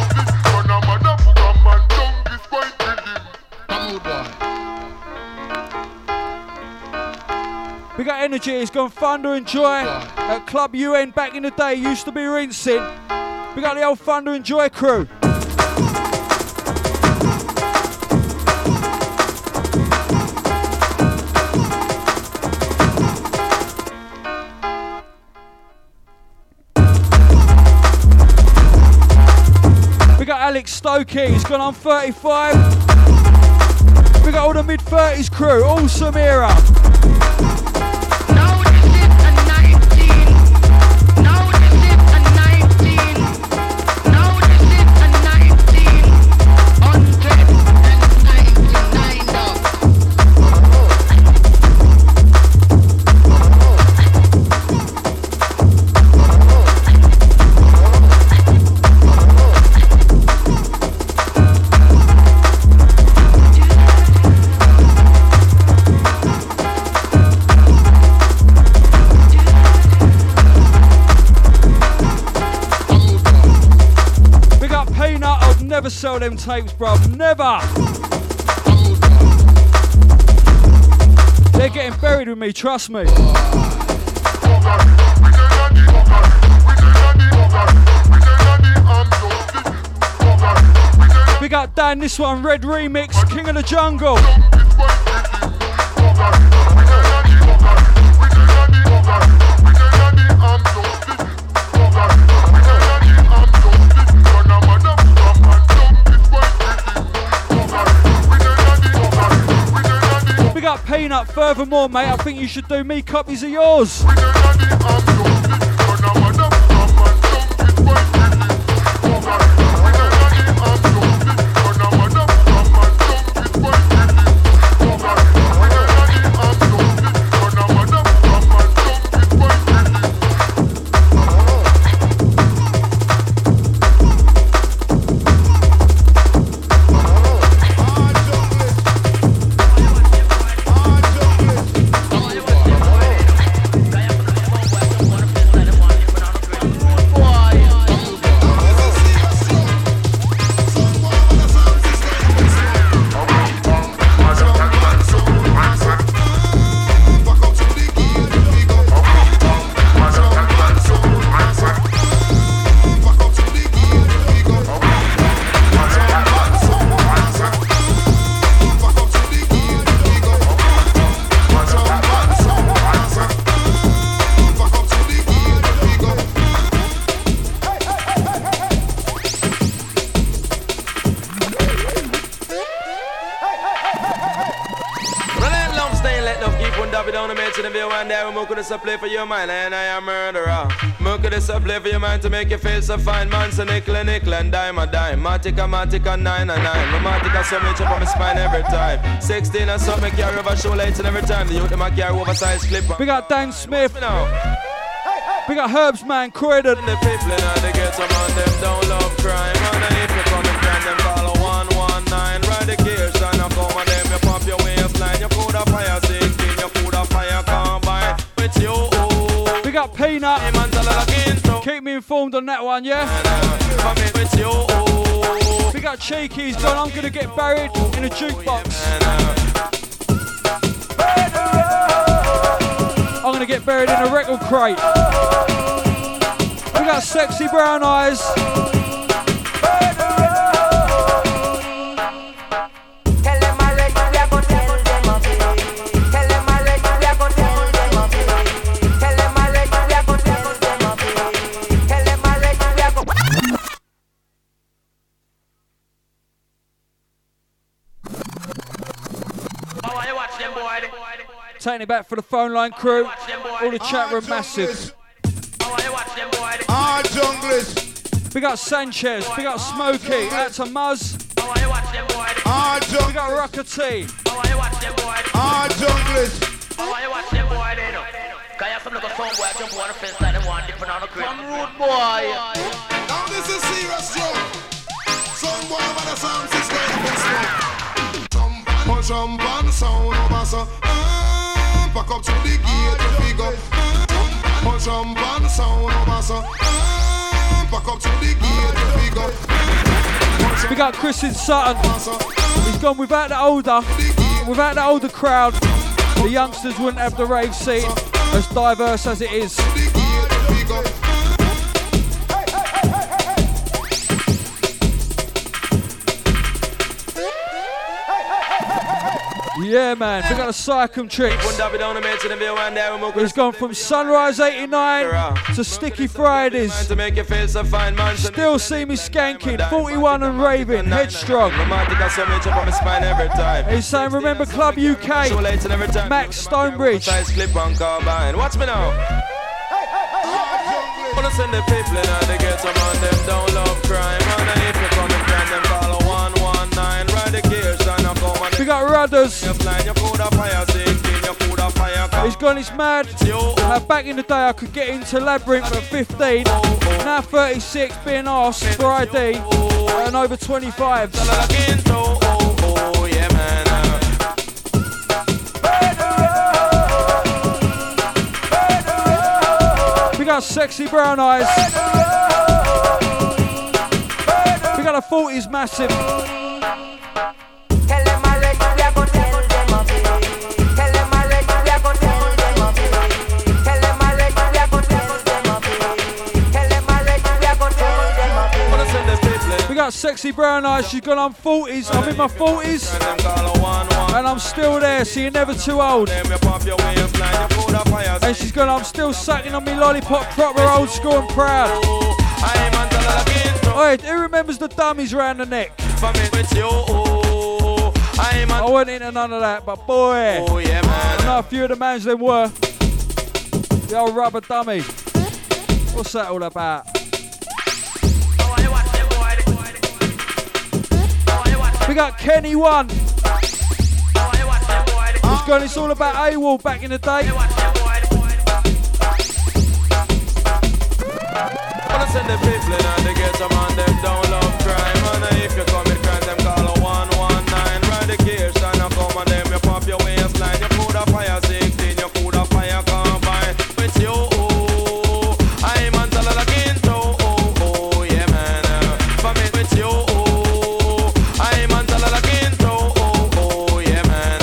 We got Energy, it's gone Thunder and Joy at Club UN back in the day, used to be rinsing. We got the old Thunder and Joy crew. We got Alex Stokey, he's gone on 35. We got all the mid-30s crew, awesome era. Never sell them tapes, bruv. Never. They're getting buried with me, trust me. We got Dan, this one, Red Remix, King of the Jungle. Up Peanut, furthermore, mate, I think you should do me copies of yours. Play for your mind and I am murderer. Milk this a play for your mind to make you feel so fine. Man, so nickel and dime a dime. Matica, 9 and 9. Matica, so much up on my spine every time. 16 and something carry over show lights and every time. The youth them a carry oversized clip. We got Dan Smith. We got Herbs Man, Croydon. The people in the get some on them don't love crime. And if you come and friend them follow 119. Ride the gears and I come on them. You pop your waistline. You put a fire stick in. You put a fire combine. We got Peanut. Keep me informed on that one, yeah? We got Cheeky's gone. I'm gonna get buried in a jukebox. I'm gonna get buried in a record crate. We got Sexy Brown Eyes. Taking it back for the phone line crew. All the chat room massive. Big up Sanchez, big up Smokey, out to Muzz. Big up Rocker T. Now this is serious joke. Some boy with a sound system. Jump on sound over so. Back up to the gate to figure. Jump on sound over so. Back up to the gate to figure. Big up Chris in Sutton. He's gone without the older crowd. The youngsters wouldn't have the rave scene as diverse as it is. Yeah, man, we got a Psychum Tricks. He's gone from Sunrise 89 to Sticky Fridays. Still see me skanking, 41 and raving, headstrong. He's saying, remember Club UK, Max Stonebridge. Watch me now. Wanna send the people in and they get some on them don't love crime. And if you come and grind them call 119. Ride the gears and I come and we got Rudders. He's gone, he's mad. Back in the day I could get into Labyrinth at 15. Now 36, being asked for ID and over 25. We got Sexy Brown Eyes. We got a 40s massive. We got Sexy Brown Eyes, she's gone on 40s, I'm in my 40s, and I'm still there, so you're never too old. And she's gone, I'm still sucking on me lollipop, proper old school and proud. Alright, who remembers the dummies round the neck? I wasn't into none of that, but boy, I know a few of the mans they were. The old rubber dummy. What's that all about? We got Kenny One. He's gone, it's all about AWOL back in the day. Wanna send the people in and they get some on them don't love crime. And if you come and crime them call 119. Ride the gears and I come on them, you pop your waistline. You put a fire 16, you put a fire combine. With you, I'm on the Quinto, yeah man. For me with you, I'm on the Quinto, yeah man.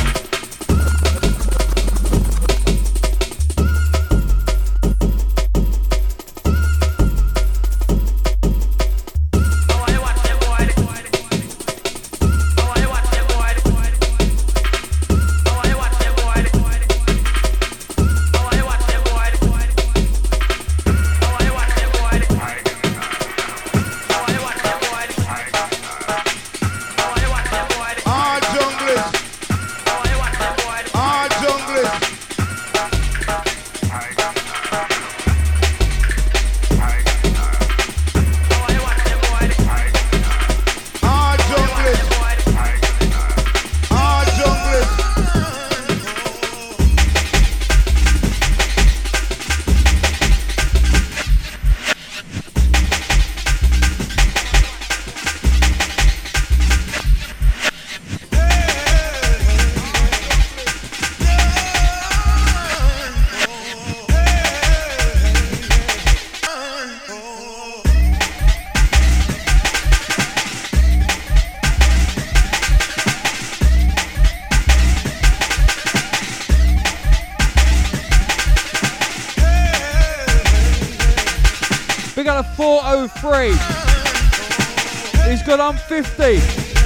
We got a 403. He's got on 50.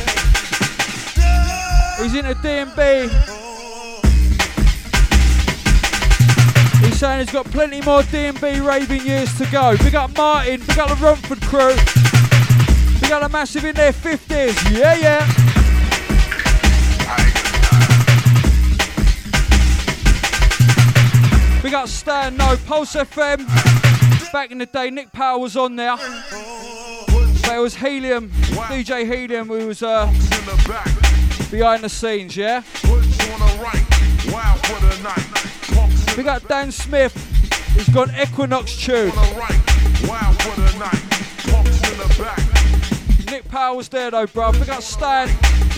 He's into D&B. He's saying he's got plenty more D&B raving years to go. Big up Martin, big up the Romford crew. We got a massive in their 50s. Yeah, yeah. Big up Stan, no, Pulse FM. Back in the day, Nick Power was on there. But it was Helium, DJ Helium, who was behind the scenes, yeah? Big up Dan Smith, who's got an Equinox tune. Nick Power was there though, bro. Big up Stan.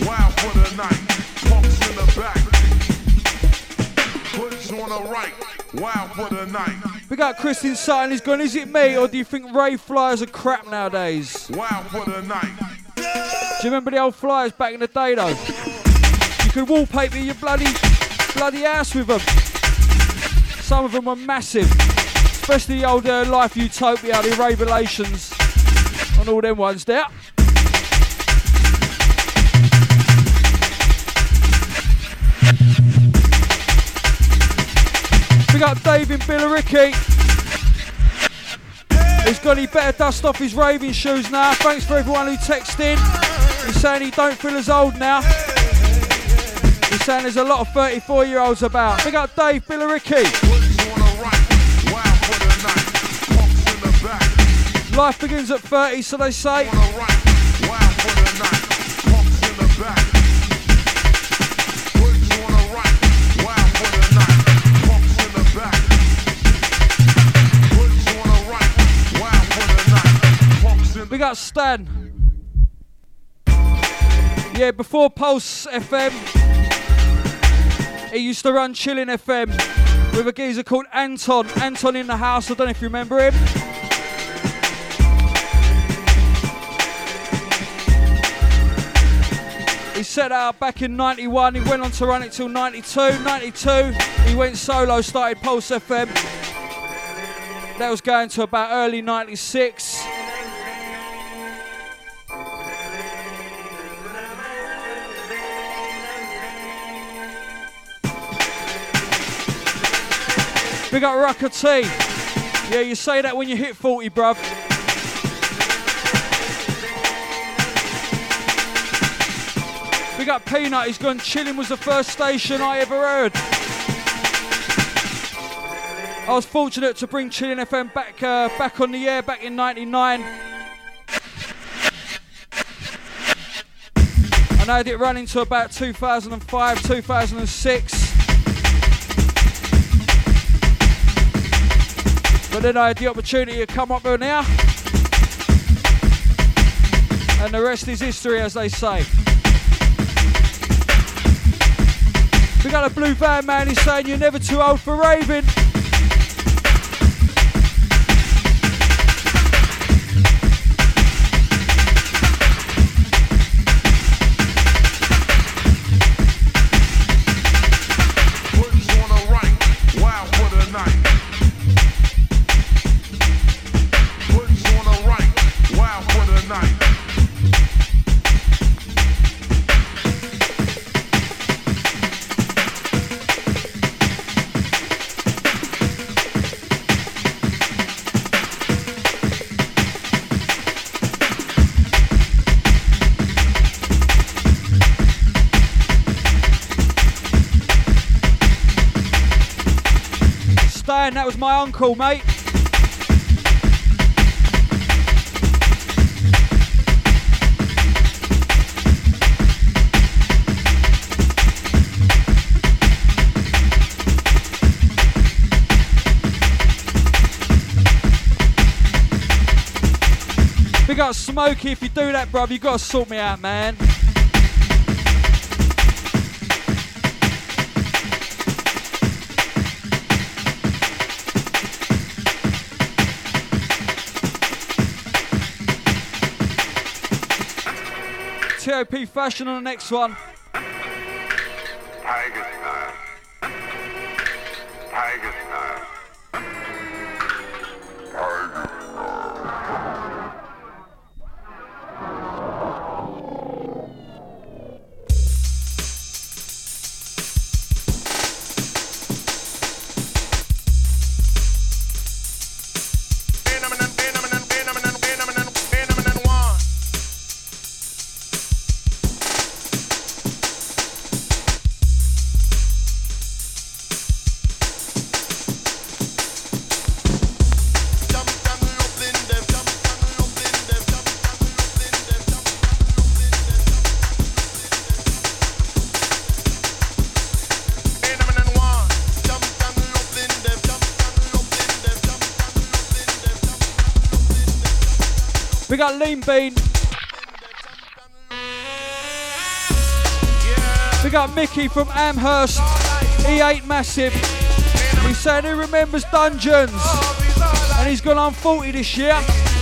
We got Christian Sutton, he's gone, is it me or do you think rave flyers are crap nowadays? Do you remember the old flyers back in the day though? You could wallpaper your bloody house with them. Some of them were massive, especially the old Life Utopia, the Revelations, and all them ones there. Big up Dave in Billericay. He's got he better dust off his raving shoes now. Thanks for everyone who texted in. He's saying he don't feel as old now. He's saying there's a lot of 34-year-olds about. Big up Dave Billericay. Life begins at 30, so they say. We got Stan. Yeah, before Pulse FM, he used to run Chillin' FM with a geezer called Anton. Anton in the house, I don't know if you remember him. He set out back in 91, he went on to run it till 92. 92, he went solo, started Pulse FM. That was going to about early 96. Big up Rucker T. Yeah, you say that when you hit 40, bruv. Big up Peanut, he's gone Chillin' was the first station I ever heard. I was fortunate to bring Chillin' FM back on the air back in 99. And I had it running to about 2005, 2006. But then I had the opportunity to come up here now. And the rest is history, as they say. We got a blue van man, he's saying you're never too old for raving. That was my uncle, mate. Big up Smokey, if you do that, bruv, you gotta sort me out, man. TOP Fashion on the next one. Tiger style. Tiger style. got Lean Bean. We got Mickey from Amherst. He ain't massive. He's saying he remembers Dungeons. And he's gone on 40 this year.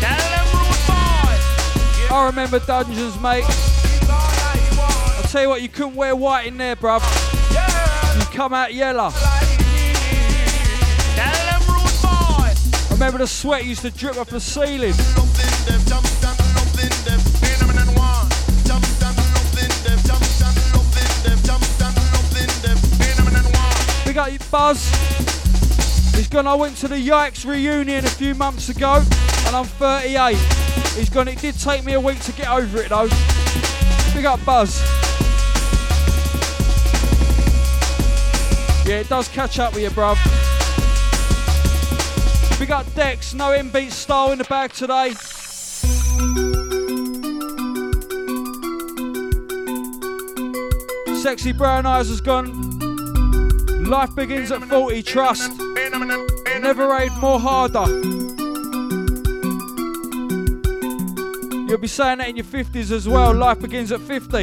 I remember Dungeons, mate. I'll tell you what, you couldn't wear white in there, bruv. You'd come out yellow. I remember the sweat used to drip off the ceiling. We got Buzz. He's gone, I went to the Yikes reunion a few months ago and I'm 38. He's gone, it did take me a week to get over it though. We got Buzz. Yeah, it does catch up with you, bruv. We got Dex, no M-Beat style in the bag today. Sexy Brown Eyes has gone. Life begins at 40, trust. Never aid more harder. You'll be saying that in your 50s as well. Life begins at 50.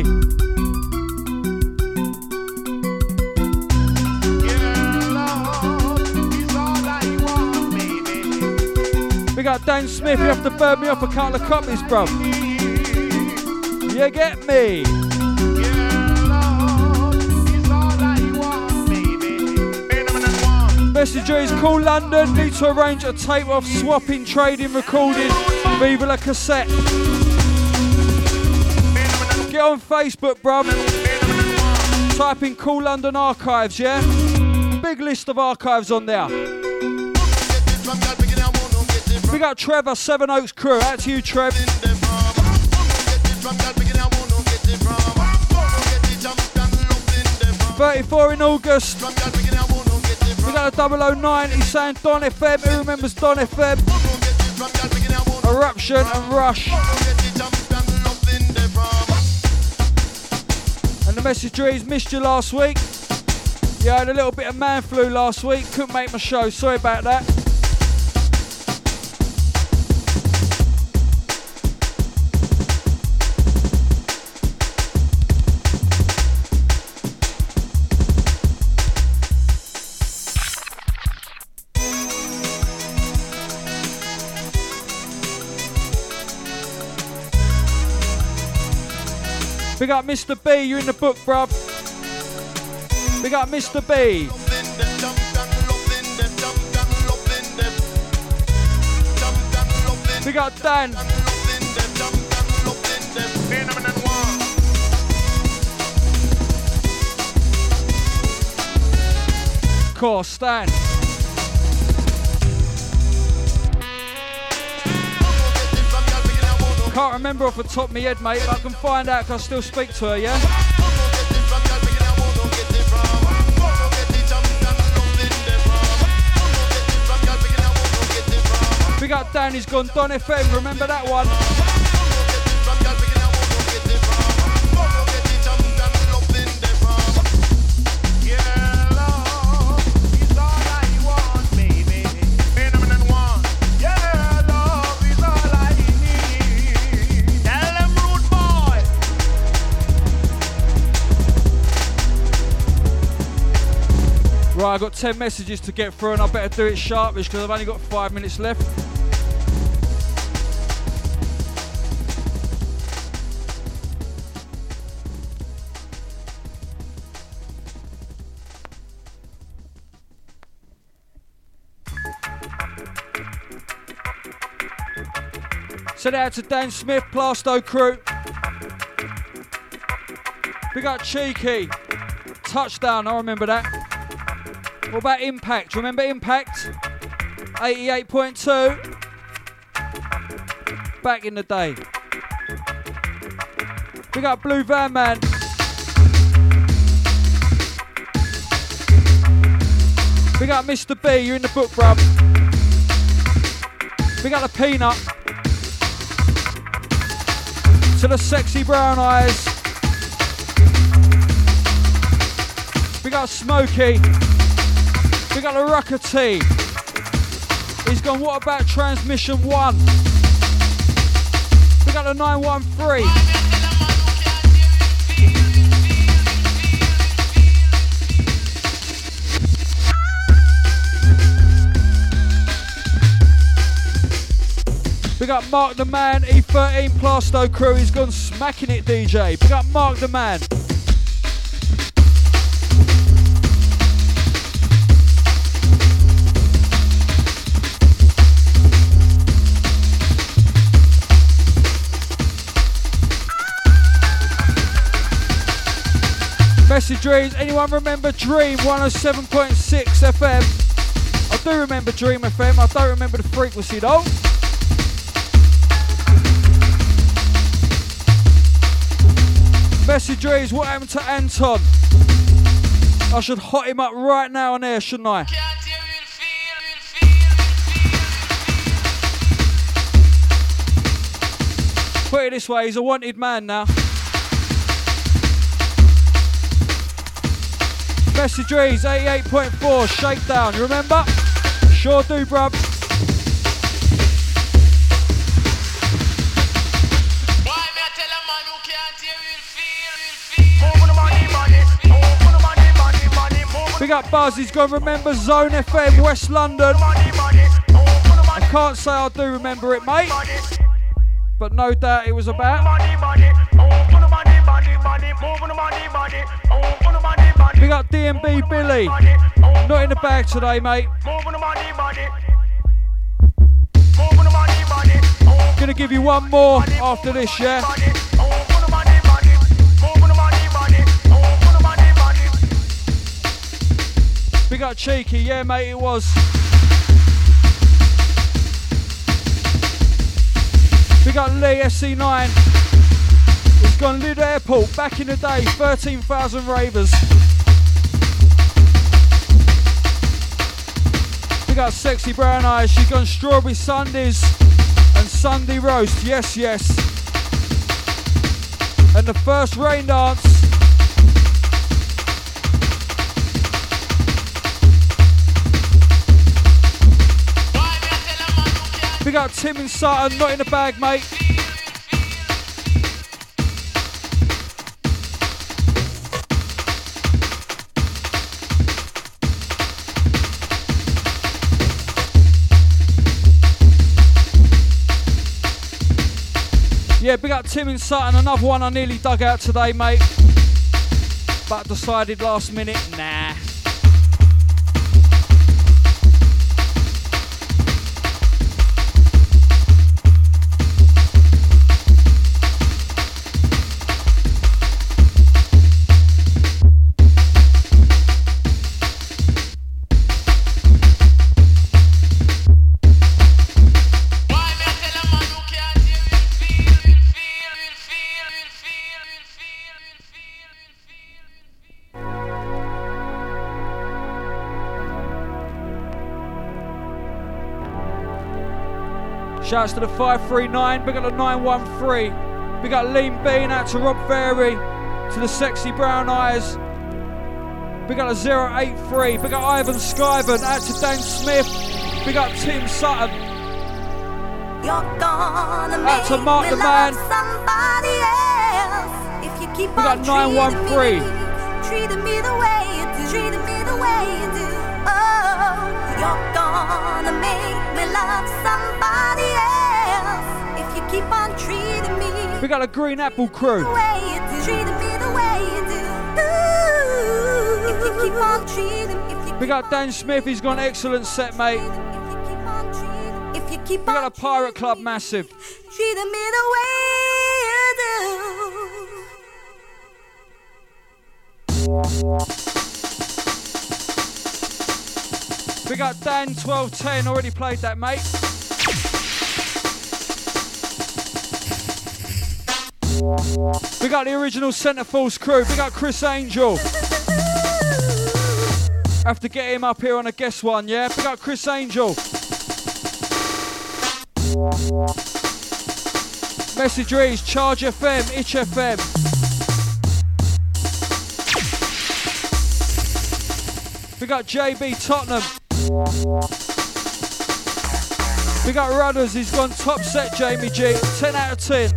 We got Dan Smith, you have to burn me off a couple of copies, bruv. You get me? Messages, call London, need to arrange a tape of swapping, trading, recording, Viva la cassette. Get on Facebook, bruv. Type in Call London Archives, yeah? Big list of archives on there. We got Trevor, Seven Oaks Crew. Out to you, Trev. 34 in August. We got a 009. He's saying Don FM. Who remembers Don FM? Eruption and Rush. And the message reads, missed you last week. Yeah, I had a little bit of man flu last week. Couldn't make my show. Sorry about that. We got Mr. B, you're in the book, bruv. We got Mr. B. We got Dan. Of course, Stan. Can't remember off the top of my head, mate, but I can find out because I still speak to her, yeah? We got Dan, he's gone Don FM, remember that one? Right, I've got 10 messages to get through and I better do it sharpish because I've only got 5 minutes left. Send it out to Dan Smith, Plasto Crew. We got Cheeky. Touchdown, I remember that. What about Impact? Remember Impact? 88.2. Back in the day. We got Blue Van Man. We got Mr. B, you're in the book, bruv. We got the Peanut. To the Sexy Brown Eyes. We got Smokey. We got the Rucker T. He's gone, what about Transmission 1? Big up the 913. Big up Mark the Man, E13 Plasto crew, he's gone smacking it, DJ. Big up Mark the Man. Message Dreams, anyone remember Dream 107.6 FM? I do remember Dream FM, I don't remember the frequency though. Message Dreams, what happened to Anton? I should hot him up right now on air, shouldn't I? Put it this way, he's a wanted man now. Message Dreams, 88.4, Shakedown, you remember? Sure do, bruv. Big up Buzz, he's gonna remember Zone FM, West London. I can't say I do remember it, mate, but no doubt it was about. Big up DMB Billy, not in the bag today, mate. Gonna give you one more after this, yeah? Big up Cheeky, yeah mate, it was. Big up Lee, SC9. He's gone Lid Airport, back in the day, 13,000 ravers. Big up Sexy Brown Eyes, she's gone Strawberry Sundays and Sunday Roast, yes, yes. And the first rain dance. Big up Tim and Sutton, not in the bag, mate. Yeah, big up Tim and Sutton, another one I nearly dug out today, mate. But decided last minute, nah. Shouts to the 539, big up the 913, big up Lean Bean, out to Rob Ferry, to the Sexy Brown Eyes, big up the 083, big up Ivan Skyven, out to Dan Smith, big up Tim Sutton, out to Mark the Man, big up 913. Treating me the way you do, treating me the way you do. Oh, you're gonna make me love somebody else if you keep on treating me. We got a Green Apple crew. The way you do, treating me the way you do. Ooh, if you keep on treating me. We got Dan Smith, he's got an excellent set, mate. We got a Pirate Club massive. Treating me the way you do. We got Dan 1210, already played that, mate. We got the original Centerforce crew. We got Chris Angel. Have to get him up here on a guest one, yeah? We got Chris Angel. Message reads Charge FM, Itch FM. We got JB Tottenham. We got Rudders, he's gone top set, Jamie G. 10 out of 10.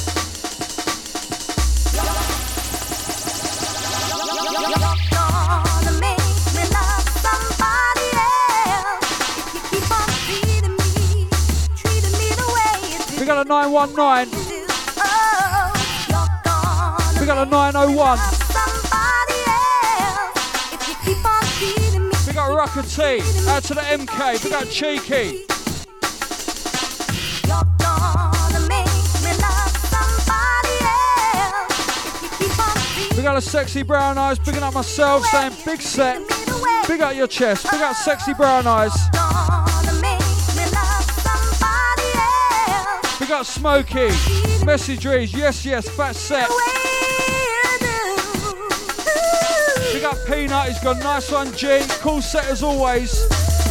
We got a 919. We got a 901. We got Rucker T. Out to the MK. We got Cheeky. We got a Sexy Brown Eyes. Picking up myself saying big set. Big up your chest. Big up Sexy Brown Eyes. We got Smokey. Message reads, yes, yes, fat set. We got Peanut, he's got nice one, G. Cool set as always.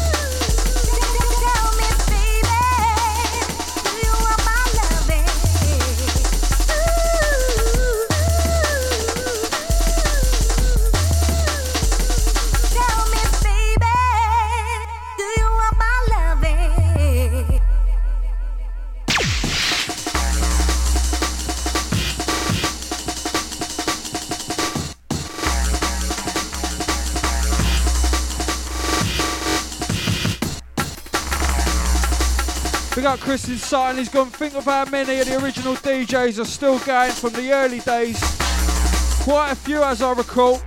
We got Chris in Sutton, he's gone, think of how many of the original DJs are still going from the early days. Quite a few as I recall.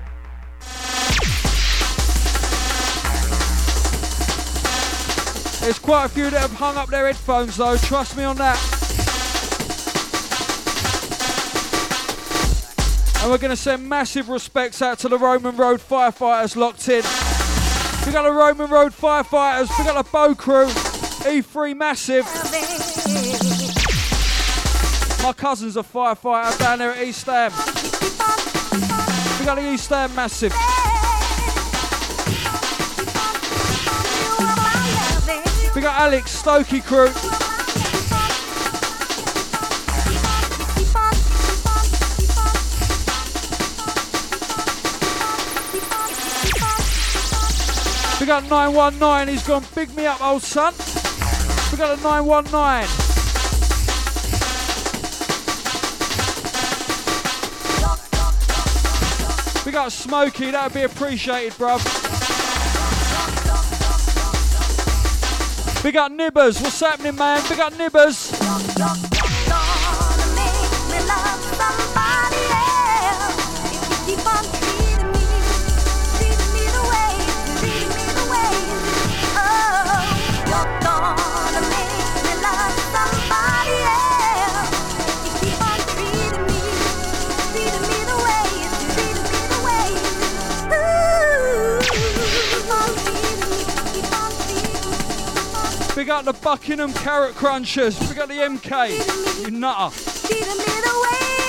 There's quite a few that have hung up their headphones though, trust me on that. And we're going to send massive respects out to the Roman Road Firefighters locked in. We got the Roman Road Firefighters, we got the Bow Crew. E3 massive. My cousin's a firefighter down there at East Ham. We got the East Ham massive. We got Alex, Stokey crew. We got 919, he's gone big me up old son. We got a 919. We got Smokey, that would be appreciated, bruv. We got Nibbers, what's happening, man? We got Nibbers. We got the Buckingham Carrot Crunchers. We got the MK. You nutter.